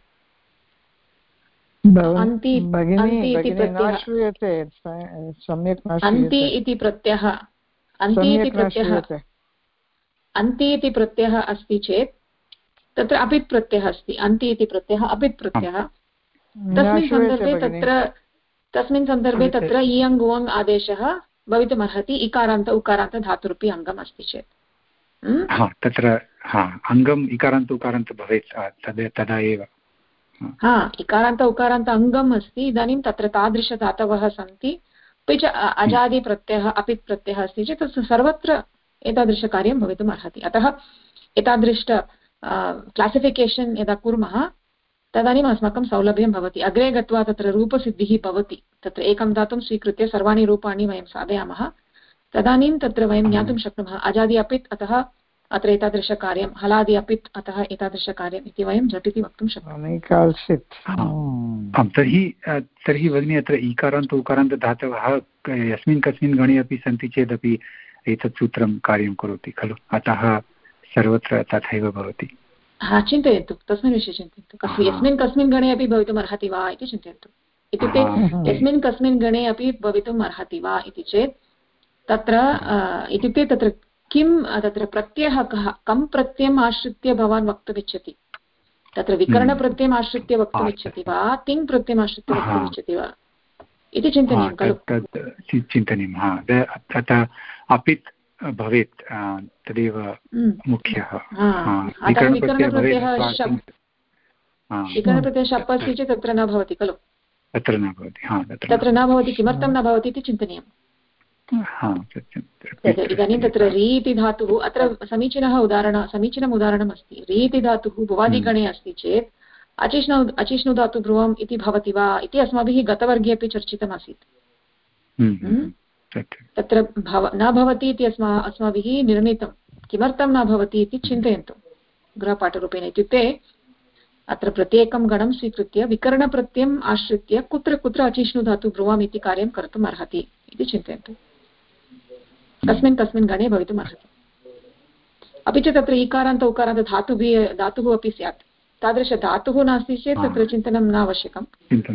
अन्ति इति प्रत्ययः अस्ति चेत् तत्र अपित् प्रत्ययः अस्ति। अन्ति इति प्रत्ययः अपित् प्रत्ययः। तस्मिन् सन्दर्भे तत्र इयङ् उवङ् आदेशः भवितुमर्हति इकारान्त उकारान्त धातुरूपी अङ्गम् अस्ति चेत्। तत्र अङ्गम् इकारान्त उकारान्त भवेत् तदा एव। इकारान्त उकारान्त अङ्गम् अस्ति। इदानीं तत्र तादृशधातवः सन्ति अपि च अजादिप्रत्ययः अपित् प्रत्ययः अस्ति चेत् तस्य सर्वत्र एतादृशकार्यं भवितुम् अर्हति। अतः एतादृश क्लासिफिकेशन् यदा कुर्मः तदानीम् अस्माकं सौलभ्यं भवति। अग्रे गत्वा तत्र रूपसिद्धिः भवति। तत्र एकं धातुं स्वीकृत्य सर्वाणि रूपाणि वयं साधयामः तदानीं तत्र वयं ज्ञातुं शक्नुमः अजादि अपित् अतः अत्र एतादृशकार्यं, हलादि अपित् अतः एतादृशकार्यम् इति वयं झटिति वक्तुं शक्नुमः। तर्हि भगिनी अत्र ईकारान्त उकारान्त धातवः यस्मिन् कस्मिन् गणे अपि सन्ति चेदपि एतत् सूत्रं कार्यं करोति खलु। अतः सर्वत्र तथैव भवति। चिन्तयन्तु, तस्मिन् विषये चिन्तयन्तु। यस्मिन् कस्मिन् गणे अपि भवितुम् अर्हति वा इति चिन्तयन्तु। इत्युक्ते यस्मिन् कस्मिन् गणे अपि भवितुम् अर्हति वा इति चेत् तत्र इत्युक्ते तत्र किं तत्र प्रत्ययः कं प्रत्ययम् आश्रित्य भवान् वक्तुमिच्छति? तत्र विकरणप्रत्ययम् आश्रित्य वक्तुमिच्छति वा तिङ् प्रत्ययम् आश्रित्य वक्तुमिच्छति वा इति चिन्तनीयं खलु। चिन्तनीयं। अतः अपित् भवेत् तदेव मुख्यः। विकरणप्रत्ययः शप् अस्ति चेत् तत्र न भवति खलु। तत्र न भवति। तत्र न भवति। किमर्थं न भवति इति चिन्तनीयम्। इदानीं तत्र री इति धातुः अत्र समीचीनम् उदाहरणम् अस्ति। री इति धातुः भुवादिगणे अस्ति चेत् अचिष्णु धातु ब्रुवम् इति भवति वा इति अस्माभिः गतवर्गे अपि चर्चितमासीत्। तत्र न भवति इति अस्माभिः निर्णीतं। किमर्थं न भवति इति चिन्तयन्तु गृहपाठरूपेण। इत्युक्ते अत्र प्रत्येकं गणं स्वीकृत्य विकरणप्रत्ययम् आश्रित्य कुत्र कुत्र अचिष्णु धातु ब्रुवाम् इति कार्यं कर्तुम् अर्हति इति चिन्तयन्तु। कस्मिन् गणे भवितुम् अर्हति। अपि च तत्र इकारान्त उकारान्त धातुः अपि स्यात्। तादृशधातुः नास्ति चेत् तत्र चिन्तनं न आवश्यकं।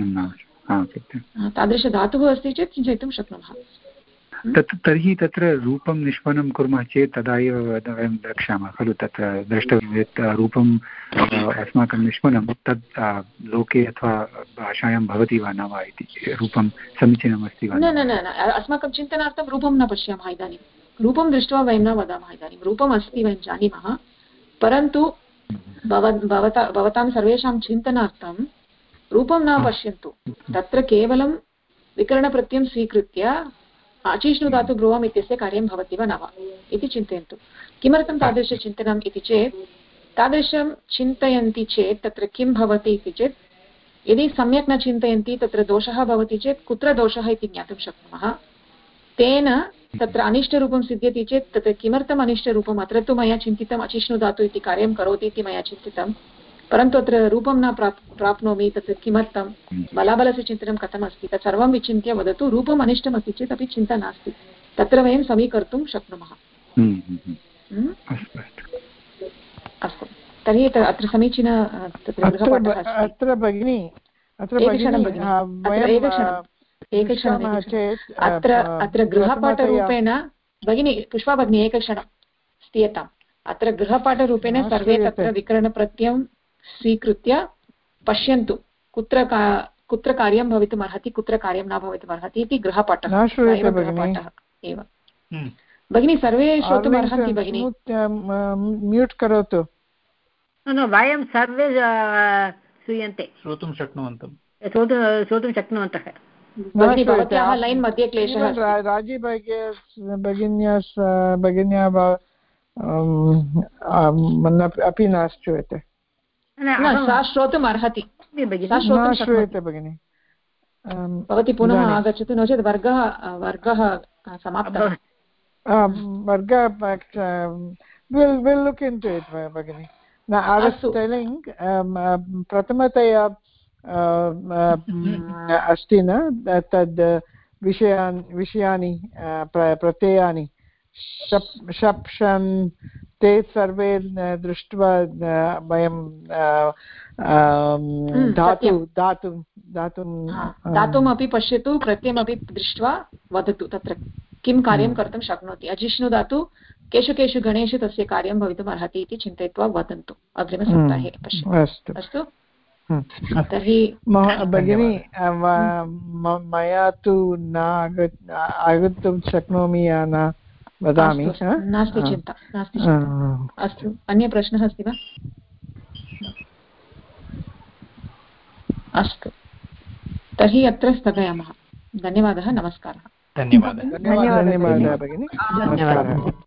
तादृशधातुः अस्ति चेत् चिन्तयितुं शक्नुमः। तर्हि तत्र रूपं निष्पन्नं कुर्मः चेत् तदा एव वयं द्रक्ष्यामः खलु। तत्र द्रष्टव्यं यत् रूपम् अस्माकं निष्पन्नं तत् लोके अथवा भाषायां भवति वा न वा इति, रूपं समीचीनमस्ति वा न। अस्माकं चिन्तनार्थं रूपं न पश्यामः। इदानीं रूपं दृष्ट्वा वयं न वदामः। इदानीं रूपम् अस्ति वयं जानीमः, परन्तु भवतां सर्वेषां चिन्तनार्थं रूपं न पश्यन्तु। तत्र केवलं विकरणप्रत्ययं स्वीकृत्य अचिष्णु धातु ब्रुवम् इत्यस्य कार्यं भवति वा न वा इति चिन्तयन्तु। किमर्थं तादृशचिन्तनम् इति चेत् तादृशं चिन्तयन्ति चेत् तत्र किं भवति इति चेत् यदि सम्यक् न चिन्तयन्ति तत्र दोषः भवति चेत् कुत्र दोषः इति ज्ञातुं शक्नुमः। तेन तत्र अनिष्टरूपं सिद्ध्यति चेत् तत्र किमर्थम् अनिष्टरूपम्? अत्र तु मया चिन्तितम् अचिष्णु धातु इति कार्यं करोति इति मया चिन्तितं, परन्तु अत्र रूपं न प्राप्नोमि। तत्र किमर्थं? बलाबलस्य चिन्तनं कथम् अस्ति तत् सर्वं विचिन्त्य वदतु। रूपम् अनिष्टमस्ति चेत् अपि चिन्ता नास्ति, तत्र वयं समीकर्तुं शक्नुमः। अस्तु, तर्हि अत्र समीचीन अत्र भगिनी अत्र गृहपाठरूपेण भगिनी पुष्पा भगिनी एकक्षणं स्थीयताम्। अत्र गृहपाठरूपेण सर्वे तत्र विकरणप्रत्ययं स्वीकृत्य पश्यन्तु कुत्र कार्यं भवितुम् अर्हति, कुत्र कार्यं न भवितुम् अर्हति इति गृहपाठः एव। भगिनी सर्वे श्रोतुम् अर्हन्ति भगिनी। म्यूट् करोतु। वयं सर्वे श्रूतुं शक्नुवन्तः। भवत्याः लैन् मध्ये क्लेशः। राजी भगिन्या अपि न श्रूयते। सा श्रोतुम् अर्हति। श्रूयते भगिनि। भवती पुनः आगच्छतु, नो चेत् वर्गः समाप्तः। We'll look into it, Bhagini. Now, I was telling, prathamateya अस्ति न तद् विषयानि प्रत्ययानि शप् शन ते सर्वे दृष्ट्वा वयं धातुमपि पश्यतु, प्रत्ययमपि दृष्ट्वा वदतु तत्र किं कार्यं कर्तुं शक्नोति। अजिष्णु धातु केषु केषु गणेषु तस्य कार्यं भवितुम् अर्हति इति चिन्तयित्वा वदन्तु अग्रिमसप्ताहे पश्यन्तु। अस्तु, तर्हि भगिनी मया तु न आगन्तुं शक्नोमि या न वदामि। नास्ति चिन्ता, नास्ति चिन्ता। अस्तु, अन्य प्रश्नः अस्ति वा? अस्तु, तर्हि अत्र स्थगयामः। धन्यवादः, नमस्कारः। धन्यवादः भगिनी।